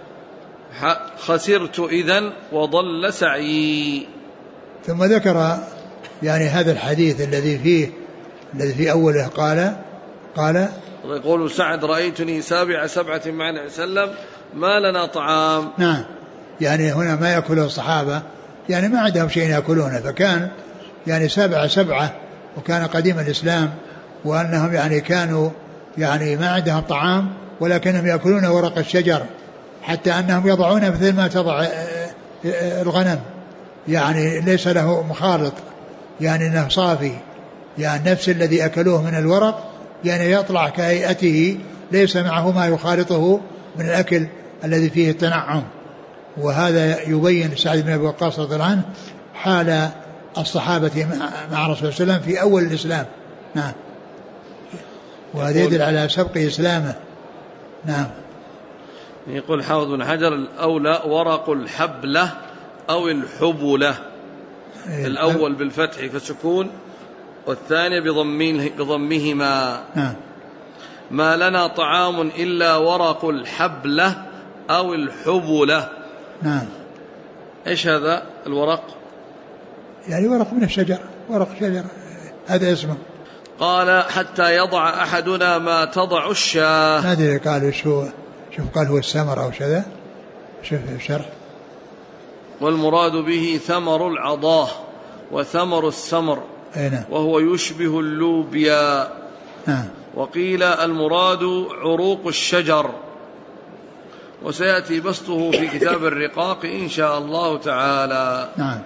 خسرت إذن وضل سعي. ثم ذكر يعني هذا الحديث الذي في أوله قال يقول سعد رأيتني سابع 7 مع النبي صلى الله عليه وسلم ما لنا طعام. نعم، يعني هنا ما يأكله الصحابة، يعني ما عندهم شيء يأكلونه، فكان يعني 7 وكان قديم الإسلام، وأنهم يعني كانوا يعني ما عندهم طعام ولكنهم يأكلون ورق الشجر، حتى أنهم يضعون مثل ما تضع الغنم، يعني ليس له مخالط، يعني أنه صافي، يعني نفس الذي أكلوه من الورق يعني يطلع كهيئته، ليس معه ما يخالطه من الأكل الذي فيه التنعم. وهذا يبين سعد بن أبي وقاص رضي الله عنه حال الصحابة مع رسول الله صلى الله عليه وسلم في أول الإسلام. نعم. وهذا يدل على سبق إسلامه. نعم. يقول حافظ بن حجر الأولى ورق الحبلة أو الحبلة، الأول بالفتح فسكون والثاني بضمهما. ما لنا طعام إلا ورق الحبلة أو الحبلة. نعم. إيش هذا الورق؟ يعني ورق من الشجر، ورق شجر هذا اسمه. قال حتى يضع أحدنا ما تضع الشاة. ما أدري قالوا شوف قال هو السمر أو شذا، شوف الشرح. والمراد به ثمر العضاه وثمر السمر وهو يشبه اللوبيا. وقيل المراد عروق الشجر، وسيأتي بسطه في كتاب الرقاق إن شاء الله تعالى. نعم.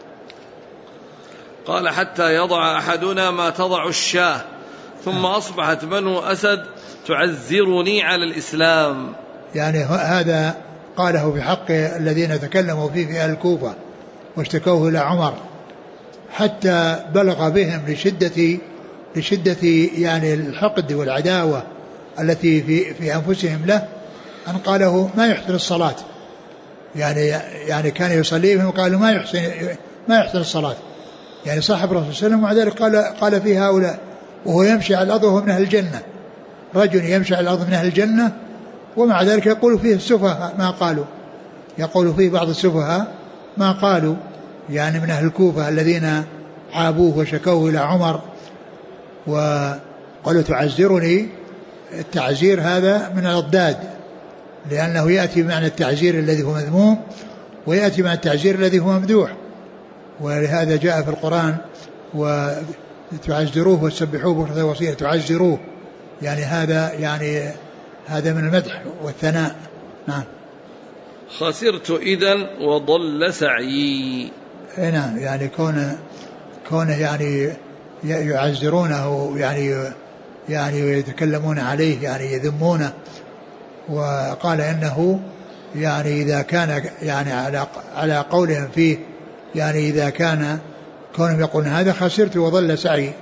قال حتى يضع أحدنا ما تضع الشاة ثم أصبحت بنو أسد تعزرني على الإسلام. يعني هذا قاله في حق الذين تكلموا فيه في أهل الكوفة واشتكوه إلى عمر، حتى بلغ بهم لشدة يعني الحقد والعداوة التي في أنفسهم له، أن قاله ما يحسن الصلاة. يعني كان يصلي بهم وقالوا ما يحسن الصلاة. يعني صاحب رسول الله صلى الله عليه وسلم، ومع ذلك قال في هؤلاء وهو يمشي على الأرض وهو من أهل الجنة، رجل يمشي على الأرض من أهل الجنة ومع ذلك يقول فيه السفهاء ما قالوا، يقول فيه بعض السفهاء ما قالوا، يعني من أهل الكوفة الذين عابوه وشكوه إلى عمر وقالوا تعزرني. التعزير هذا من الأضداد، لأنه يأتي بمعنى التعزير الذي هو مذموم ويأتي مع التعزير الذي هو ممدوح، ولهذا جاء في القرآن وتعزروه وتسبحوه بكرة وأصيلا. تعزروه يعني هذا من المدح والثناء. نعم. خسرت إذن وضل سعيي. نعم. يعني كونه يعني يعزرونه يعني يتكلمون عليه، يعني يذمونه. وقال إنه يعني إذا كان يعني على قولهم فيه، يعني إذا كان كونهم يقولون هذا خسرت وضل سعي.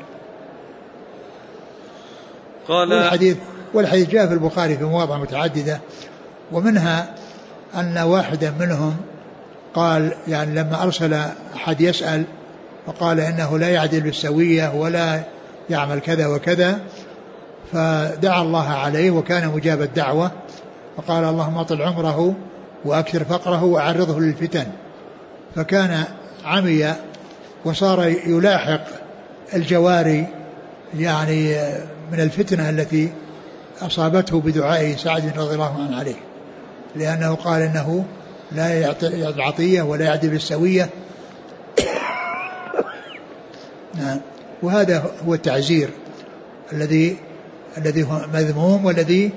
قال والحديث جاء في البخاري في مواضع متعددة، ومنها أن واحدا منهم قال يعني لما أرسل أحد يسأل فقال إنه لا يعدل بالسوية ولا يعمل كذا وكذا، فدعا الله عليه وكان مجاب الدعوة، فقال اللهم اطل عمره وأكثر فقره وأعرضه للفتن. فكان عمي وصار يلاحق الجواري يعني من الفتنة التي أصابته بدعاء سعد رضي الله عنه عليه، لأنه قال إنه لا يعطي العطية ولا يعدل بالسوية. نعم. وهذا هو التعزير الذي هو مذموم والذي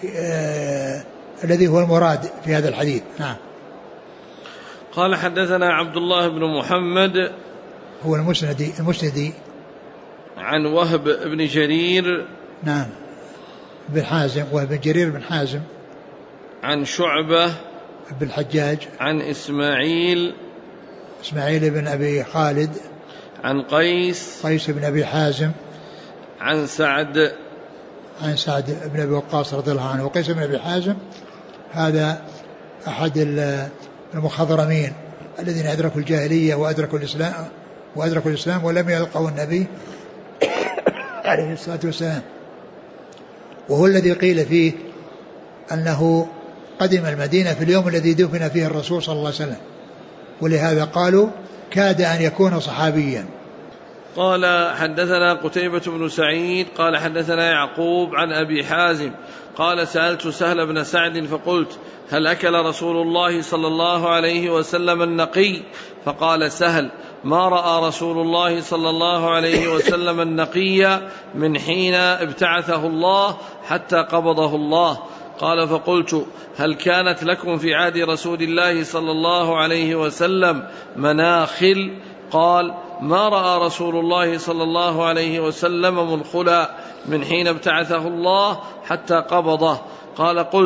هو المراد في هذا الحديث. نعم. قال حدثنا عبد الله بن محمد هو المسندي عن وهب بن جرير. نعم. بن حازم، وهب بن جرير بن حازم. عن شعبة بن الحجاج. عن إسماعيل بن أبي خالد. عن قيس بن أبي حازم. عن سعد بن أبي وقاص رضي الله عنه. وقيس بن أبي حازم هذا أحد المخضرمين الذين أدركوا الجاهلية وأدركوا الإسلام ولم يلقوا النبي عليه الصلاة والسلام، وهو الذي قيل فيه أنه قدم المدينة في اليوم الذي دفن فيه الرسول صلى الله عليه وسلم، ولهذا قالوا كاد أن يكون صحابيا. قال حدثنا قتيبة بن سعيد قال حدثنا يعقوب عن أبي حازم قال سألت سهل بن سعد فقلت هل أكل رسول الله صلى الله عليه وسلم النقي؟ فقال سهل ما رأى رسول الله صلى الله عليه وسلم النقي من حين ابتعثه الله حتى قبضه الله. قال فقلت هل كانت لكم في عهد رسول الله صلى الله عليه وسلم مناخل؟ قال ما رأى رسول الله صلى الله عليه وسلم منخلا من حين ابتعثه الله حتى قبضه. قال قلت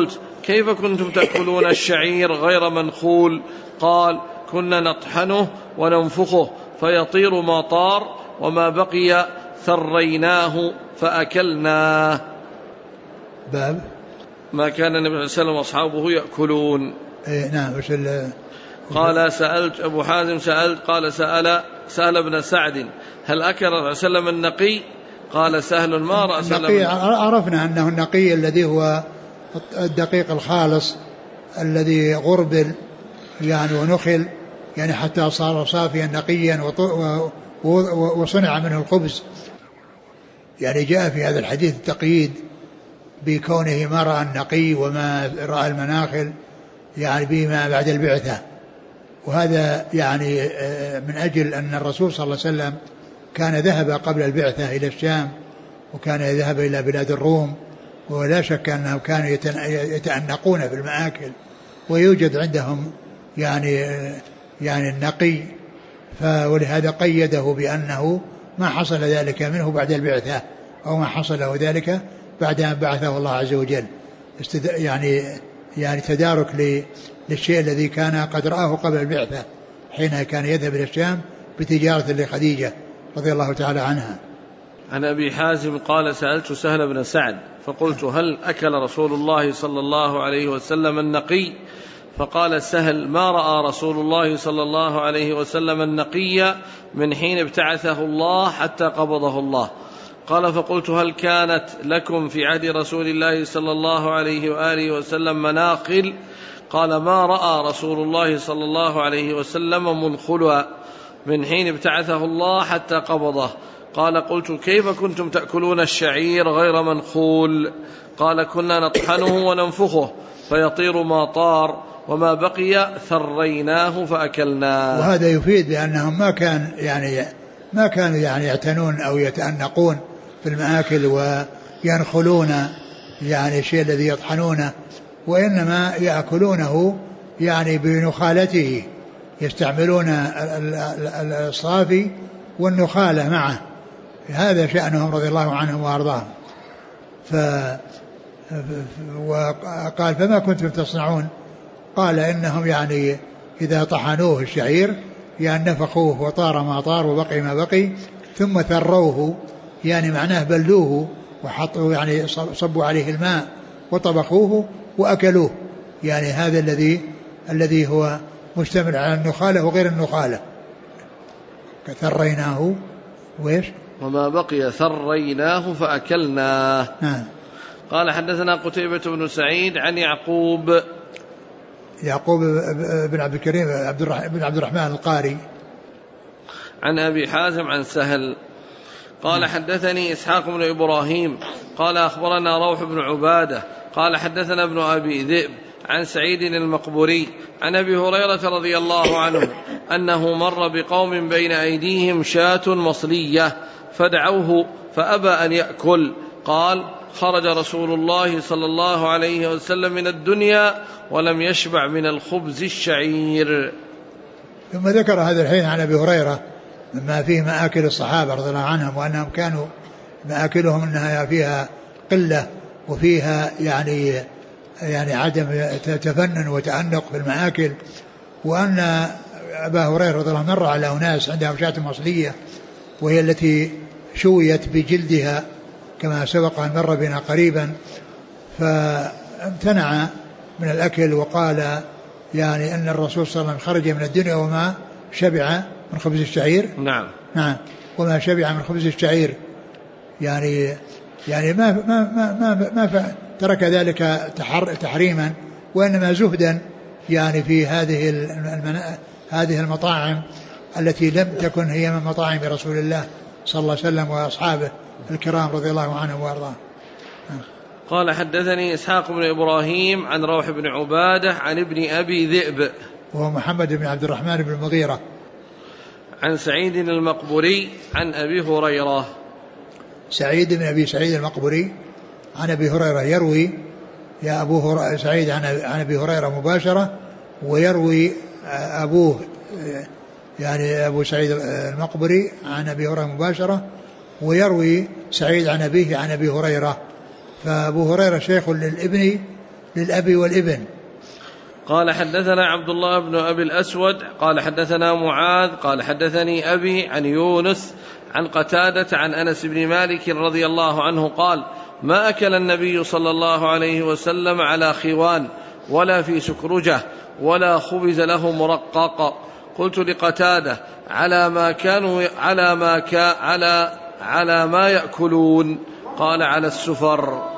كيف كنتم تأكلون الشعير غير منخول؟ قال كنا نطحنه وننفخه فيطير ما طار وما بقي ثريناه فأكلناه. باب ما كان النبي صلى الله عليه وسلم وأصحابه يأكلون. نعم. قال سألت أبو حازم قال سأل ابن سعد هل أكل الرسول صلى الله عليه وسلم النقي؟ قال سهل ما رأى النقي عرفنا أنه النقي الذي هو الدقيق الخالص الذي غربل يعني ونخل يعني حتى صار صافيا نقيا وصنع منه الخبز. يعني جاء في هذا الحديث التقييد بكونه ما رأى النقي وما رأى المناخل يعني بما بعد البعثة. وهذا يعني من أجل أن الرسول صلى الله عليه وسلم كان ذهب قبل البعثة إلى الشام وكان يذهب إلى بلاد الروم ولا شك أنهم كانوا يتأنقون في المآكل ويوجد عندهم يعني النقي. ولهذا قيده بأنه ما حصل ذلك منه بعد البعثة أو ما حصل له ذلك بعد أن بعثه الله عز وجل. يعني تدارك للشيء الذي كان قد رآه قبل البعثة حين كان يذهب إلى الشام بتجارة لخديجة رضي الله تعالى عنها. عن أبي حازم قال سألت سهل بن سعد فقلت هل أكل رسول الله صلى الله عليه وسلم النقي؟ فقال سهل ما رأى رسول الله صلى الله عليه وسلم النقي من حين ابتعثه الله حتى قبضه الله. قال فقلت هل كانت لكم في عهد رسول الله صلى الله عليه وآله وسلم مناخل؟ قال ما رأى رسول الله صلى الله عليه وسلم منخلا من حين ابتعثه الله حتى قبضه. قال قلت كيف كنتم تأكلون الشعير غير منخول؟ قال كنا نطحنه وننفخه فيطير ما طار وما بقي ثريناه فأكلناه. وهذا يفيد بأنهم ما كانوا يعني يعتنون أو يتأنقون في المآكل وينخلون يعني الشيء الذي يطحنونه وإنما يأكلونه يعني بنخالته يستعملون الصافي والنخالة معه. هذا شأنهم رضي الله عنهم وأرضاهم. وقال فما كنتم تصنعون؟ قال إنهم يعني إذا طحنوه الشعير يعني نفخوه وطار ما طار وبقي ما بقي ثم ثروه يعني معناه بلوه وحطوا يعني صبوا عليه الماء وطبخوه وأكلوه. يعني هذا الذي هو مشتمل على النخالة وغير النخالة. ثريناه وإيش؟ وما بقي ثريناه فأكلناه. قال حدثنا قتيبة بن سعيد عن يعقوب بن عبد الكريم بن عبد الرحمن القاري عن أبي حازم عن سهل قال حدثني إسحاق بن إبراهيم قال أخبرنا روح بن عبادة قال حدثنا ابن أبي ذئب عن سعيد المقبوري عن أبي هريرة رضي الله عنه أنه مر بقوم بين أيديهم شاة مصلية فدعوه فأبى أن يأكل. قال خرج رسول الله صلى الله عليه وسلم من الدنيا ولم يشبع من الخبز الشعير. ثم ذكر هذا الحين عن أبي هريرة مما فيه مآكل الصحابة رضي الله عنهم وأنهم كانوا مآكلهم أنها فيها قلة وفيها يعني عدم تفنن وتأنق في المآكل. وأن أبا هريرة رضي الله عنه مر على أناس عندهم شاة مصلية وهي التي شويت بجلدها كما سبق أن مر بنا قريبا فامتنع من الأكل وقال يعني أن الرسول صلى الله عليه وسلم خرج من الدنيا وما شبع من خبز الشعير. نعم وما شبع من خبز الشعير يعني ما ترك ذلك تحريما وإنما زهدا يعني في هذه المطاعم التي لم تكن هي من مطاعم رسول الله صلى الله عليه وسلم وأصحابه الكرام رضي الله عنهم وارضاهم. قال حدثني إسحاق بن إبراهيم عن روح بن عبادة عن ابن أبي ذئب وهو محمد بن عبد الرحمن بن المغيرة عن سعيد المقبوري عن أبي هريرة. سعيد بن أبي سعيد المقبوري عن أبي هريرة يروي يا أبو سعيد عن أبي هريرة مباشرة ويروي أبوه يعني أبو سعيد المقبري عن أبي هريرة مباشرة ويروي سعيد عن أبيه عن أبي هريرة. فأبو هريرة شيخ للابن للأب والابن. قال حدثنا عبد الله بن أبي الأسود قال حدثنا معاذ قال حدثني أبي عن يونس عن قتادة عن أنس بن مالك رضي الله عنه قال ما أكل النبي صلى الله عليه وسلم على خوان ولا في سكرجة ولا خبز له مرقق. قلت لقتادة على ما يأكلون؟ قال على السفر.